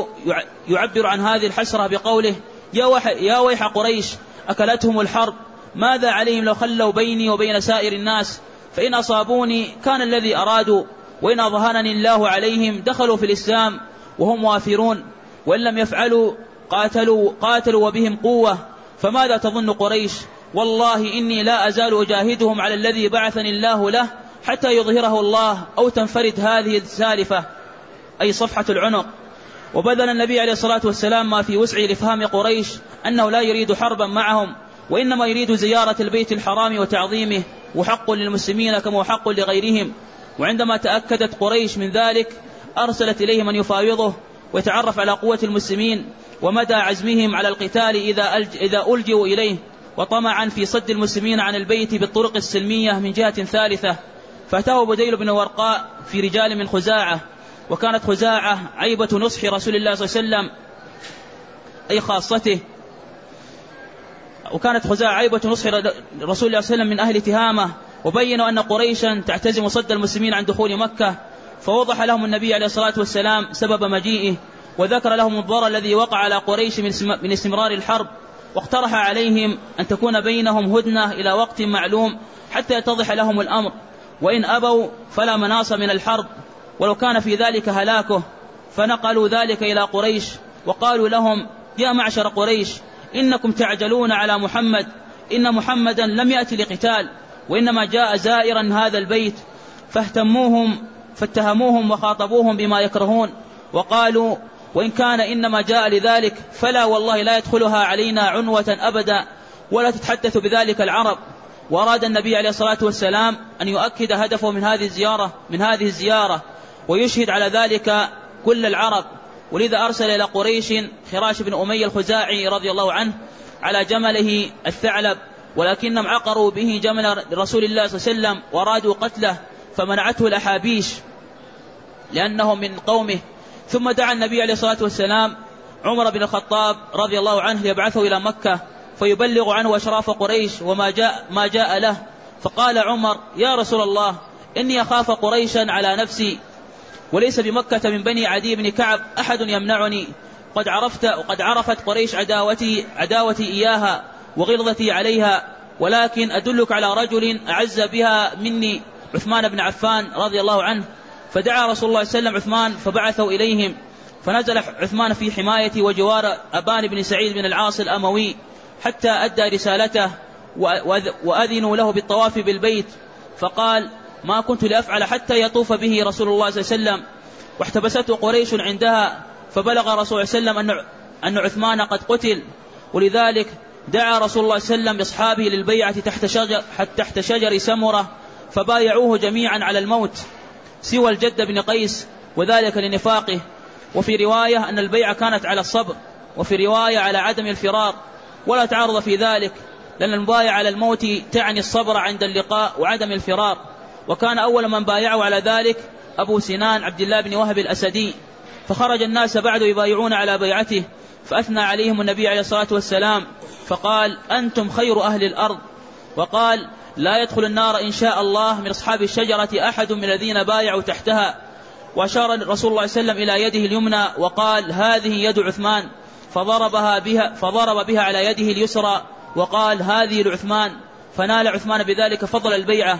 يعبر عن هذه الحسرة بقوله: يا ويح قريش، أكلتهم الحرب، ماذا عليهم لو خلوا بيني وبين سائر الناس؟ فإن أصابوني كان الذي أرادوا، وإن أظهرني الله عليهم دخلوا في الإسلام وهم وافرون، وإن لم يفعلوا قاتلوا وبهم قوة. فماذا تظن قريش؟ والله إني لا أزال أجاهدهم على الذي بعثني الله له حتى يظهره الله أو تنفرد هذه السالفة، أي صفحة العنق. وبذل النبي عليه الصلاة والسلام ما في وسعه لإفهام قريش أنه لا يريد حربا معهم، وإنما يريد زيارة البيت الحرام وتعظيمه، وحق للمسلمين كما حق لغيرهم. وعندما تأكدت قريش من ذلك أرسلت إليه من يفاوضه ويتعرف على قوة المسلمين ومدى عزمهم على القتال إذا ألجوا إليه، وطمعا في صد المسلمين عن البيت بالطرق السلمية من جهة ثالثة. فأتاه بديل بن ورقاء في رجال من خزاعة، وكانت خزاعة عيبة نصح رسول الله صلى الله عليه وسلم، أي خاصته، وكانت خزاعة عيبة نصح رسول الله صلى الله عليه وسلم من أهل تهامة، وبينوا أن قريشا تعتزم صد المسلمين عن دخول مكة. فوضح لهم النبي عليه الصلاة والسلام سبب مجيئه، وذكر لهم الضرر الذي وقع على قريش من استمرار الحرب، واقترح عليهم أن تكون بينهم هدنة إلى وقت معلوم حتى يتضح لهم الأمر، وإن أبوا فلا مناص من الحرب ولو كان في ذلك هلاكه. فنقلوا ذلك إلى قريش وقالوا لهم: يا معشر قريش، إنكم تعجلون على محمد، إن محمدا لم يأتي لقتال، وإنما جاء زائرا هذا البيت. فاتهموهم وخاطبوهم بما يكرهون، وقالوا: وإن كان إنما جاء لذلك فلا والله لا يدخلها علينا عنوة أبدا، ولا تتحدث بذلك العرب. وأراد النبي عليه الصلاة والسلام أن يؤكد هدفه من هذه الزيارة ويشهد على ذلك كل العرب، ولذا أرسل إلى قريش خراش بن أمية الخزاعي رضي الله عنه على جمله الثعلب، ولكنهم عقروا به جمل رسول الله صلى الله عليه وسلم وارادوا قتله، فمنعته الأحابيش لأنهم من قومه. ثم دعا النبي عليه الصلاة والسلام عمر بن الخطاب رضي الله عنه ليبعثه إلى مكة فيبلغ عنه أشراف قريش وما جاء له. فقال عمر: يا رسول الله، إني أخاف قريشا على نفسي، وليس بمكة من بني عدي بن كعب أحد يمنعني، وقد عرفت قريش عداوتي إياها وغلظتي عليها، ولكن أدلك على رجل أعز بها مني، عثمان بن عفان رضي الله عنه. فدعا رسول الله صلى الله عليه وسلم عثمان فبعثوا إليهم، فنزل عثمان في حماية وجوار أبان بن سعيد بن العاص الأموي حتى أدى رسالته، وأذنوا له بالطواف بالبيت، فقال: ما كنت لأفعل حتى يطوف به رسول الله صلى الله عليه وسلم. واحتبسته قريش عندها، فبلغ رسول الله صلى الله عليه وسلم أن عثمان قد قتل، ولذلك دعا رسول الله صلى الله عليه وسلم بأصحابه للبيعة تحت شجر سمرة، فبايعوه جميعا على الموت سوى الجد بن قيس، وذلك لنفاقه. وفي رواية أن البيعة كانت على الصبر، وفي رواية على عدم الفرار، ولا تعارض في ذلك، لأن المبايعة على الموت تعني الصبر عند اللقاء وعدم الفرار. وكان أول من بايعوا على ذلك أبو سنان عبد الله بن وهب الأسدي. فخرج الناس بعد يبايعون على بيعته، فأثنى عليهم النبي عليه الصلاة والسلام فقال: أنتم خير أهل الأرض. وقال: لا يدخل النار إن شاء الله من أصحاب الشجرة أحد من الذين بايعوا تحتها. وأشار رسول الله صلى الله عليه وسلم إلى يده اليمنى وقال: هذه يد عثمان، فضرب بها على يده اليسرى وقال: هذه لعثمان. فنال عثمان بذلك فضل البيعة.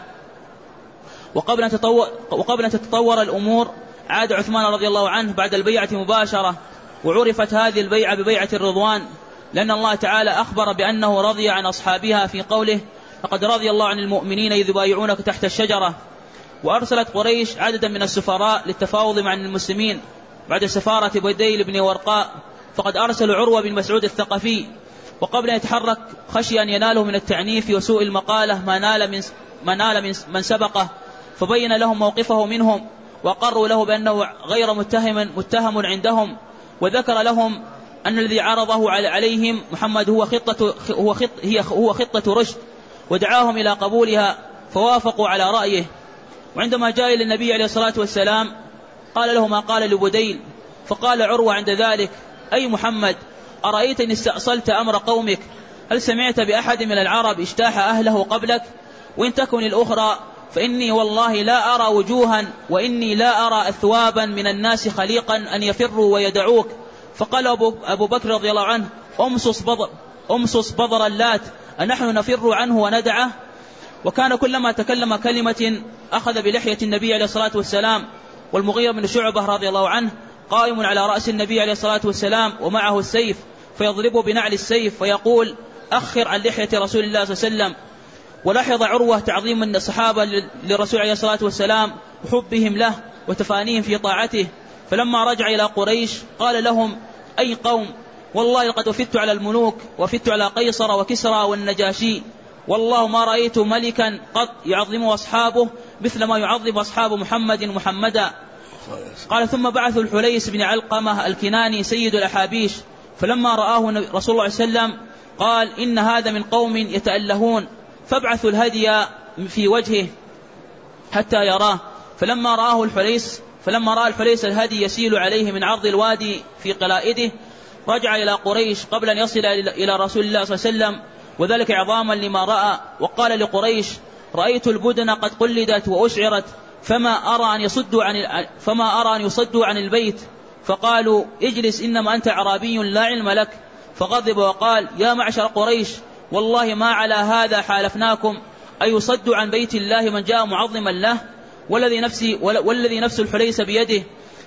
وقبل أن تتطور الأمور عاد عثمان رضي الله عنه بعد البيعة مباشرة، وعرفت هذه البيعة ببيعة الرضوان، لأن الله تعالى أخبر بأنه رضي عن أصحابها في قوله: فقد رضي الله عن المؤمنين إذ يبايعونك تحت الشجرة. وأرسلت قريش عددا من السفراء للتفاوض مع المسلمين بعد سفارة بديل بن ورقاء، فقد أرسلوا عروة بن مسعود الثقفي، وقبل أن يتحرك خشي أن يناله من التعنيف وسوء المقالة ما نال من سبقه، فبين لهم موقفه منهم، وقروا له بأنه غير متهم عندهم، وذكر لهم أن الذي عرضه عليهم محمد هو خطة رشد، ودعاهم إلى قبولها فوافقوا على رأيه. وعندما جاء إلى النبي عليه الصلاة والسلام قال له ما قال لبديل، فقال عروة عند ذلك: أي محمد، أرأيت إن استأصلت أمر قومك؟ هل سمعت بأحد من العرب اجتاح أهله قبلك؟ وإن تكن الأخرى فإني والله لا أرى وجوها، وإني لا أرى أثوابا من الناس خليقا أن يفروا ويدعوك. فقال أبو بكر رضي الله عنه: أمصص بضر اللات، أنحن نفر عنه وندعه؟ وكان كلما تكلم كلمة أخذ بلحية النبي عليه الصلاة والسلام. والمغيرة بن شعبة رضي الله عنه قائم على رأس النبي عليه الصلاة والسلام ومعه السيف، فيضربه بنعل السيف ويقول: أخر عن لحية رسول الله صلى الله عليه وسلم. ولاحظ عروة تعظيم من الصحابة للرسول عليه الصلاة والسلام وحبهم له وتفانيهم في طاعته، فلما رجع إلى قريش قال لهم: أي قوم، والله لقد وفدت على الملوك، وفدت على قيصر وكسرى والنجاشي، والله ما رأيت ملكا قط يعظمه أصحابه مثل ما يعظم أصحاب محمدا. قال: ثم بعثوا الحليس بن علقمة الكناني سيد الأحابيش، فلما رآه رسول الله صلى الله عليه وسلم قال: إن هذا من قوم يتألهون، فابعثوا الهدي في وجهه حتى يراه. فلما رأى الحليس الهدي يسيل عليه من عرض الوادي في قلائده، رجع إلى قريش قبل أن يصل إلى رسول الله صلى الله عليه وسلم، وذلك عظاما لما رأى. وقال لقريش: رأيت البدن قد قلدت وأشعرت، فما أرى أن يصدوا عن البيت. فقالوا: اجلس، إنما أنت أعرابي لا علم لك. فغضب وقال: يا معشر قريش، والله ما على هذا حالفناكم، أي يصد عن بيت الله من جاء معظما له، والذي نفس الحليس بيده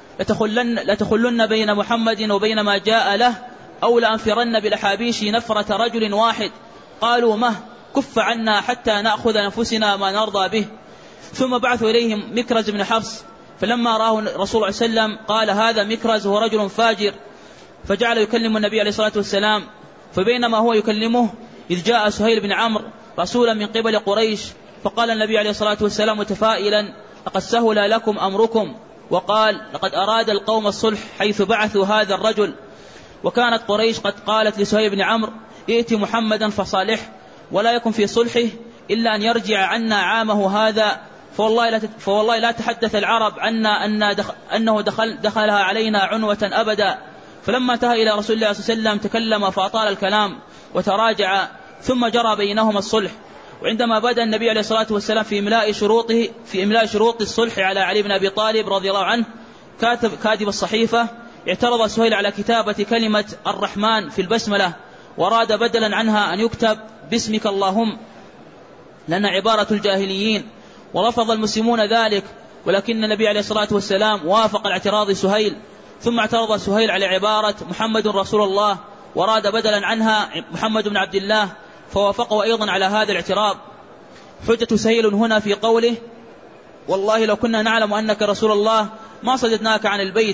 لتخلن بين محمد وبين ما جاء له، أو لأنفرن بالأحابيش نفرة رجل واحد. قالوا: مه، كف عنا حتى نأخذ نفسنا ما نرضى به. ثم بعثوا إليهم مكرز بن حفص، فلما راه رسول الله صلى الله عليه وسلم قال: هذا مكرز، هو رجل فاجر. فجعل يكلم النبي عليه الصلاة والسلام، فبينما هو يكلمه إذ جاء سهيل بن عمرو رسولا من قبل قريش، فقال النبي عليه الصلاة والسلام متفائلا: لقد سهل لكم أمركم. وقال: لقد أراد القوم الصلح حيث بعثوا هذا الرجل. وكانت قريش قد قالت لسهيل بن عمرو: ائت محمدا فصالح، ولا يكن في صلحه إلا أن يرجع عنا عامه هذا، فوالله لا تحدث العرب أنه دخلها علينا عنوة أبدا. فلما انتهى إلى رسول الله صلى الله عليه وسلم تكلم فأطال الكلام وتراجع، ثم جرى بينهما الصلح. وعندما بدأ النبي عليه الصلاة والسلام في إملاء شروط الصلح على علي بن أبي طالب رضي الله عنه كاتب الصحيفة، اعترض سهيل على كتابة كلمة الرحمن في البسملة، وراد بدلا عنها أن يكتب باسمك اللهم، لأن عبارة الجاهليين، ورفض المسلمون ذلك. ولكن النبي عليه الصلاة والسلام وافق الاعتراض سهيل، ثم اعترض سهيل على عبارة محمد رسول الله، وراد بدلا عنها محمد بن عبد الله، فوافقه أيضا على هذا الاعتراض. حجة سهيل هنا في قوله: والله لو كنا نعلم أنك رسول الله ما صددناك عن البيت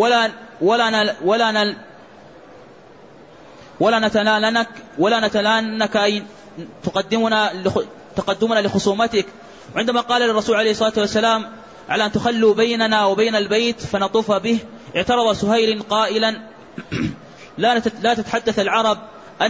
ولا نتلانك أي تقدمنا لخصومتك. وعندما قال للرسول عليه الصلاة والسلام: على أن تخلوا بيننا وبين البيت فنطوف به، اعترض سهيل قائلا: لا تتحدث العرب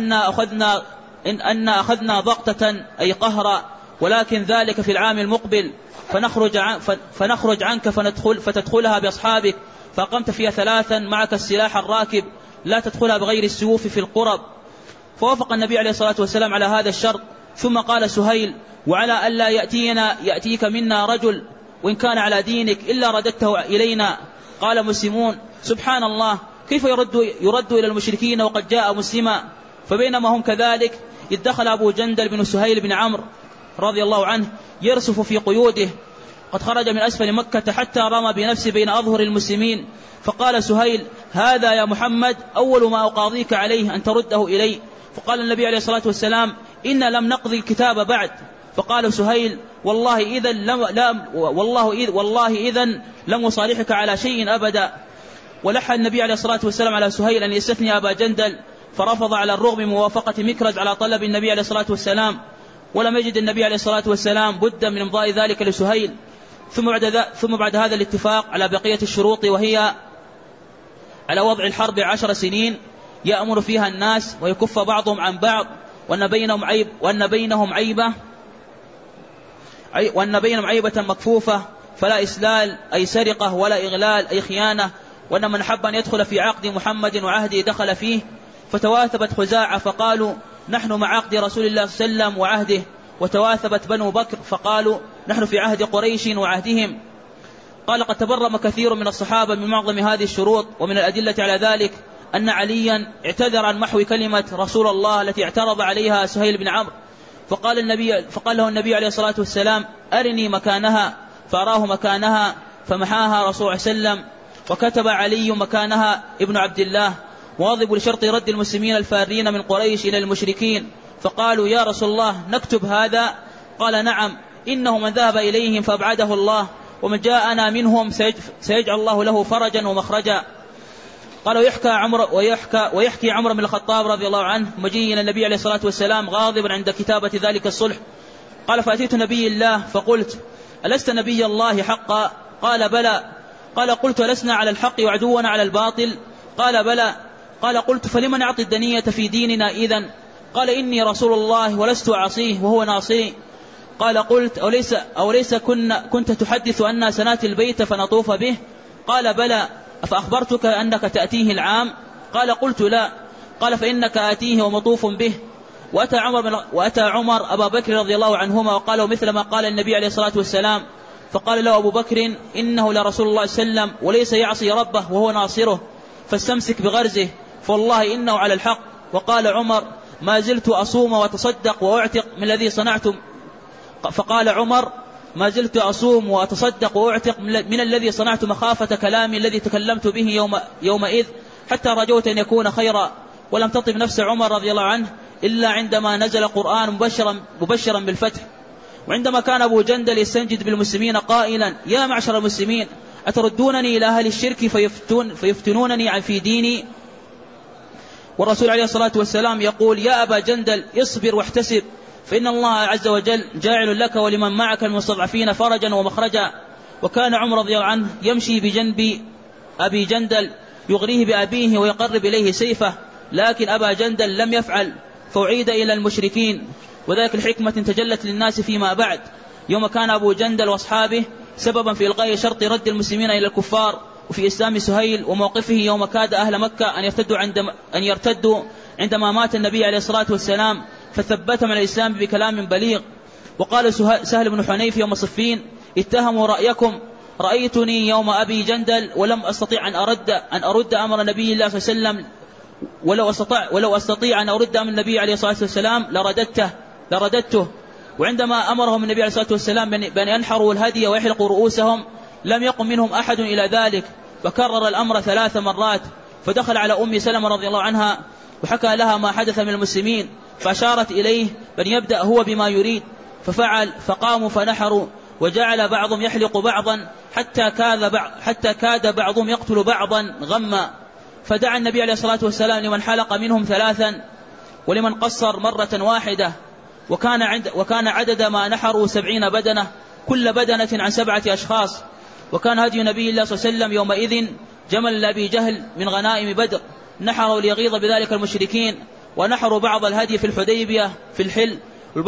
أن أخذنا ضغطة أي قهرا، ولكن ذلك في العام المقبل، فنخرج عنك فتدخلها بأصحابك، فأقمت فيها 3 معك السلاح الراكب، لا تدخلها بغير السيوف في القرب. فوافق النبي عليه الصلاة والسلام على هذا الشرط. ثم قال سهيل: وعلى ألا يأتيك منا رجل وإن كان على دينك إلا رددته إلينا. قال مسلمون: سبحان الله، كيف يرد إلى المشركين وقد جاء مسلما؟ فبينما هم كذلك إذ دخل أبو جندل بن سهيل بن عمرو رضي الله عنه يرسف في قيوده، قد خرج من أسفل مكة حتى رمى بنفسه بين أظهر المسلمين. فقال سهيل: هذا يا محمد أول ما أقاضيك عليه أن ترده إلي. فقال النبي عليه الصلاة والسلام: إن لم نقضي الكتاب بعد. فقال سهيل: والله إذن لم أصالحك على شيء أبدا. ولح النبي عليه الصلاة والسلام على سهيل أن يستثني أبا جندل، فرفض على الرغم من موافقة مكرز على طلب النبي عليه الصلاة والسلام. ولم يجد النبي عليه الصلاة والسلام بدا من إمضاء ذلك لسهيل. ثم بعد هذا الاتفاق على بقية الشروط، وهي على وضع الحرب 10 سنين يأمر فيها الناس ويكف بعضهم عن بعض، وأن بينهم عيبة مكفوفة، فلا إسلال أي سرقة ولا إغلال أي خيانة. وأن من حب أن يدخل في عقد محمد وعهده دخل فيه. فتواثبت خزاعة فقالوا: نحن مع عقد رسول الله صلى الله عليه وسلم وعهده. وتواثبت بنو بكر فقالوا: نحن في عهد قريش وعهدهم. قال: قد تبرم كثير من الصحابة من معظم هذه الشروط، ومن الأدلة على ذلك أن عليا اعتذر عن محو كلمة رسول الله التي اعترض عليها سهيل بن عمرو، فقال له النبي عليه الصلاة والسلام: أرني مكانها، فأراه مكانها فمحاها رسول الله صلى الله عليه وسلم. وكتب علي مكانها ابن عبد الله واظب لشرط رد المسلمين الفارين من قريش إلى المشركين، فقالوا: يا رسول الله نكتب هذا؟ قال: نعم، إنه من ذهب إليهم فأبعده الله، ومن جاءنا منهم سيجعل الله له فرجا ومخرجا. قال: ويحكي عمر بن الخطاب رضي الله عنه مجيء إلى النبي عليه الصلاة والسلام غاضبا عند كتابة ذلك الصلح، قال: فأتيت نبي الله فقلت: ألست نبي الله حقا؟ قال: بلى. قال: قلت: لسنا على الحق وعدونا على الباطل؟ قال: بلى. قال: قلت: فلمن نعطي الدنية في ديننا إذن؟ قال: إني رسول الله ولست أعصيه وهو ناصري. قال: قلت: أوليس كنت تحدث أننا سنأتي البيت فنطوف به؟ قال: بلى. أفأخبرتك أنك تأتيه العام؟ قال: قلت: لا. قال: فإنك آتيه ومطوف به. وأتى عمر أبا بكر رضي الله عنهما وقال مثل ما قال النبي عليه الصلاة والسلام، فقال له أبو بكر: إنه لرسول الله صلى الله عليه وسلم وليس يعصي ربه وهو ناصره، فاستمسك بغرزه، فوالله إنه على الحق. وقال عمر: ما زلت أصوم وأتصدق وأعتق من الذي صنعتم. فقال عمر: ما زلت أصوم وأتصدق وأعتق من الذي صنعت مخافة كلامي الذي تكلمت به يومئذ، حتى رجوت أن يكون خيرا. ولم تطب نفس عمر رضي الله عنه إلا عندما نزل قرآن مبشرا بالفتح. وعندما كان أبو جندل يستنجد بالمسلمين قائلا: يا معشر المسلمين، أتردونني إلى أهل الشرك فيفتنونني عن في ديني؟ والرسول عليه الصلاة والسلام يقول: يا أبا جندل، اصبر واحتسب، فإن الله عز وجل جاعل لك ولمن معك المستضعفين فرجا ومخرجا. وكان عمر رضي الله عنه يمشي بجنب أبي جندل يغريه بأبيه ويقرب إليه سيفه، لكن أبا جندل لم يفعل، فأعيد إلى المشركين. وذلك الحكمة تجلت للناس فيما بعد، يوم كان أبو جندل وأصحابه سببا في إلغاء شرط رد المسلمين إلى الكفار، وفي إسلام سهيل وموقفه يوم كاد أهل مكة أن يرتدوا عندما مات النبي عليه الصلاة والسلام، فثبتهم على الإسلام بكلام بليغ. وقال سهل بن حنيف يوم صفين: اتهموا رأيكم، رأيتني يوم أبي جندل ولم أستطيع أن أرد أمر النبي الله صلى الله عليه وسلم، ولو أستطيع أن أرد أمر النبي عليه الصلاة والسلام لرددته. وعندما أمرهم النبي عليه الصلاة والسلام بأن ينحروا الهدي ويحلقوا رؤوسهم لم يقم منهم أحد إلى ذلك، فكرر الأمر 3 مرات. فدخل على أم سلمة رضي الله عنها وحكى لها ما حدث من المسلمين، فأشارت إليه بأن يبدأ هو بما يريد، ففعل، فقاموا فنحروا، وجعل بعضهم يحلق بعضا حتى كاد بعضهم يقتل بعضا غما. فدعا النبي عليه الصلاة والسلام لمن حلق منهم 3 ولمن قصر مرة واحدة، وكان عدد ما نحروا 70 بدنة، كل بدنة عن 7 أشخاص. وكان هدي نبي الله صلى الله عليه وسلم يومئذ جمل لأبي جهل من غنائم بدر، نحروا ليغيظ بذلك المشركين. ونحروا بعض الهدي في الحديبية في الحل،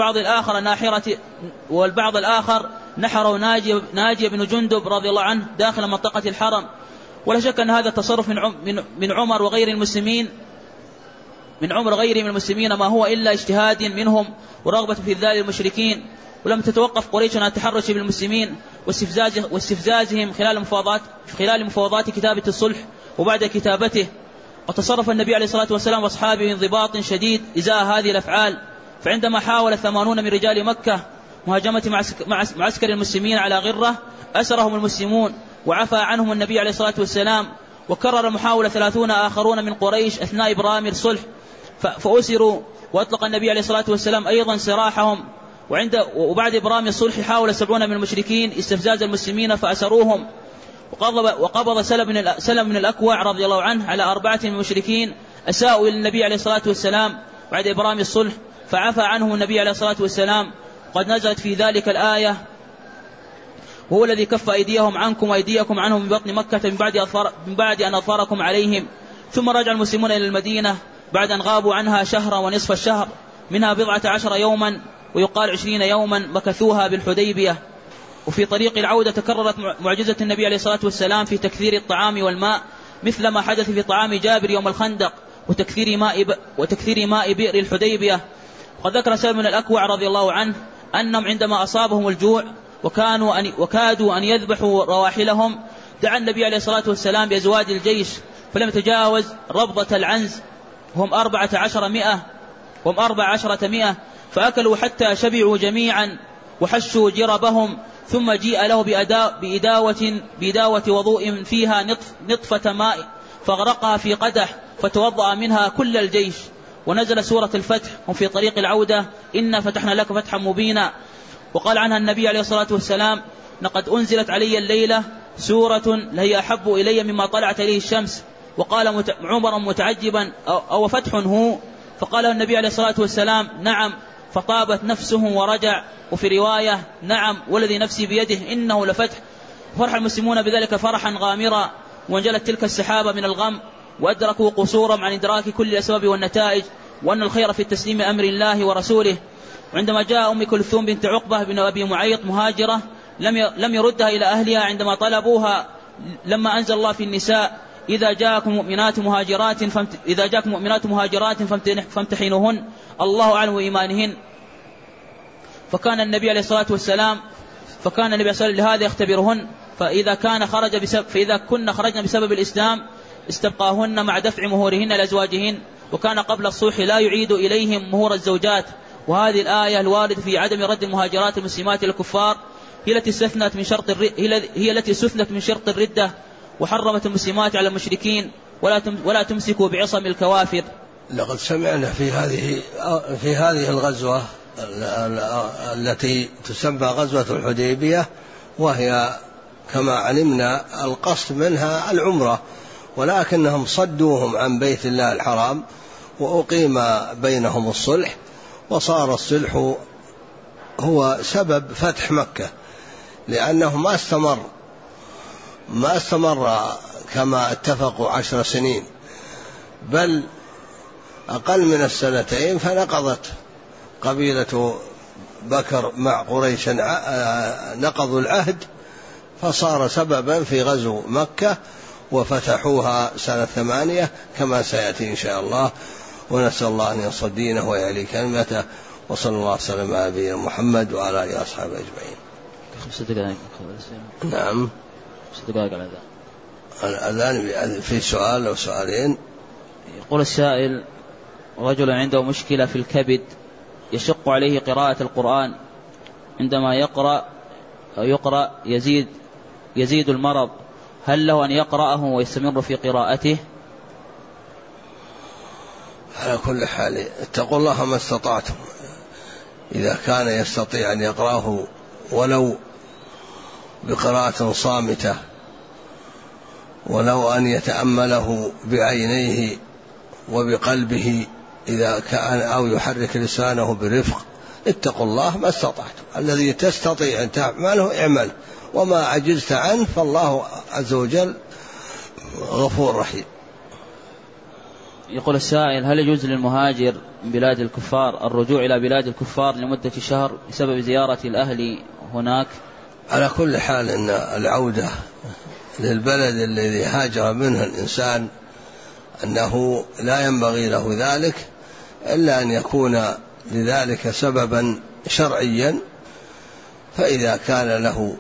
والبعض الآخر نحروا ناجي بن جندب رضي الله عنه داخل منطقة الحرم. ولا شك أن هذا التصرف من عمر وغير المسلمين من المسلمين ما هو إلا اجتهاد منهم ورغبة في ذلك المشركين. ولم تتوقف قريش عن التحرش بالمسلمين واستفزازهم خلال مفاوضات كتابة الصلح وبعد كتابته. وتصرف النبي عليه الصلاة والسلام واصحابه بانضباط شديد إزاء هذه الأفعال. فعندما حاول 80 من رجال مكة مهاجمة معسكر المسلمين على غرة، أسرهم المسلمون وعفى عنهم النبي عليه الصلاة والسلام. وكرر محاولة 30 آخرون من قريش أثناء إبرام الصلح فأسروا، وأطلق النبي عليه الصلاة والسلام أيضا سراحهم. وبعد إبرام الصلح حاول 70 من المشركين استفزاز المسلمين فأسروهم. وقبض سلم من الأكوع رضي الله عنه على 4 من المشركين أساءوا إلى النبي عليه الصلاة والسلام بعد إبرام الصلح، فعفى عنهم النبي عليه الصلاة والسلام. قد نزلت في ذلك الآية: هو الذي كف أيديهم عنكم وأيديكم عنهم من بطن مكة من بعد أن أظفركم عليهم. ثم رجع المسلمون إلى المدينة بعد أن غابوا عنها شهرا ونصف الشهر، منها 14 يوما ويقال 20 يوما مكثوها بالحديبية. وفي طريق العودة تكررت معجزة النبي عليه الصلاة والسلام في تكثير الطعام والماء، مثل ما حدث في طعام جابر يوم الخندق وتكثير ماء بئر الحديبية. وقد ذكر سلم من الأكوع رضي الله عنه أنهم عندما أصابهم الجوع وكادوا أن يذبحوا رواحلهم، دعا النبي عليه الصلاة والسلام بأزواج الجيش فلم يتجاوز ربضة العنز، هم 1400 فأكلوا حتى شبعوا جميعا وحشوا جربهم، ثم جيء له بإداوة وضوء فيها نطفة ماء فاغرقها في قدح فتوضأ منها كل الجيش. ونزل سورة الفتح هم في طريق العودة إنا فتحنا لك فتحا مبينا. وقال عنها النبي عليه الصلاة والسلام لقد أنزلت علي الليلة سورة هي أحب إلي مما طلعت إليه الشمس. وقال عمر متعجبا أو فتح هو؟ فقال النبي عليه الصلاة والسلام نعم، فطابت نفسه ورجع. وفي رواية نعم والذي نفسي بيده إنه لفتح. فرح المسلمون بذلك فرحا غامرا، وانجلت تلك السحابة من الغم، وأدركوا قصورا عن إدراك كل الأسباب والنتائج، وأن الخير في التسليم أمر الله ورسوله. وعندما جاء أم كلثوم بنت عقبة بن أبي معيط مهاجرة لم يردها إلى أهلها عندما طلبوها، لما أنزل الله في النساء إذا جاءكم مؤمنات مهاجرات فامتحنوهن الله أعلم إيمانهن. فكان النبي عليه الصلاة والسلام لهذا يختبرهن، فإذا كن خرجن بسبب الإسلام استبقاهن مع دفع مهورهن لأزواجهن، وكان قبل الصلح لا يعيد إليهم مهور الزوجات. وهذه الآية الواردة في عدم رد المهاجرات المسلمات للكفار هي التي استثنت من شرط الردة، وحرمت المسلمات على المشركين ولا تمسكوا بعصم الكوافر. لقد سمعنا في هذه الغزوة التي تسمى غزوة الحديبية، وهي كما علمنا القصد منها العمرة، ولكنهم صدوهم عن بيت الله الحرام وأقيم بينهم الصلح، وصار الصلح هو سبب فتح مكة، لأنه ما استمر كما اتفقوا 10 سنين، بل أقل من 2 فنقضت قبيلة بكر مع قريش نقضوا العهد، فصار سببا في غزو مكة وفتحوها سنة 8 كما سيأتي إن شاء الله. ونسأل الله أن ينصر دينه ويعلي كلمته، وصلى الله وسلم على نبينا محمد وعلى آله وأصحابه أجمعين. 5 دقائق. نعم 5 دقائق الأذان. في سؤال أو سؤالين. يقول السائل رجل عنده مشكلة في الكبد يشق عليه قراءة القرآن، عندما يقرأ يزيد المرض، هل له أن يقرأه ويستمر في قراءته؟ على كل حال اتقوا الله ما استطعتم، إذا كان يستطيع أن يقرأه ولو بقراءة صامتة، ولو أن يتأمله بعينيه وبقلبه إذا كان، أو يحرك لسانه برفق. اتقوا الله ما استطعتم، الذي تستطيع أن تعمله اعمل، وما عجزت عنه فالله عز وجل غفور رحيم. يقول السائل هل يجوز للمهاجر من بلاد الكفار الرجوع إلى بلاد الكفار لمدة شهر بسبب زيارة الأهل هناك؟ على كل حال إن العودة للبلد الذي هاجر منه الإنسان أنه لا ينبغي له ذلك إلا أن يكون لذلك سببا شرعيا، فإذا كان له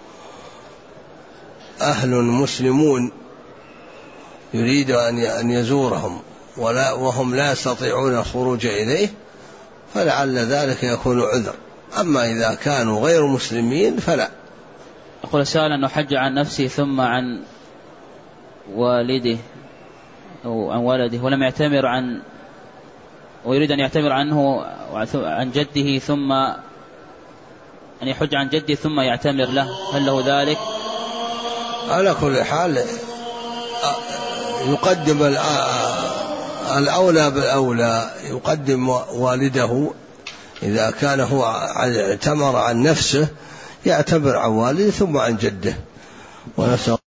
أهل مسلمون يريد أن يزورهم وهم لا يستطيعون الخروج إليه فلعل ذلك يكون عذر، أما إذا كانوا غير مسلمين فلا. أقول السائل أنه حج عن نفسه ثم عن والده أو عن ولده ولم يعتمر ويريد أن يعتمر عنه عن جده، ثم أن يحج عن جده ثم يعتمر له، هل له ذلك؟ على كل حال يقدم الأولى بالأولى، يقدم والده إذا كان هو اعتمر عن نفسه يعتبر عن والده ثم عن جده. ونسأل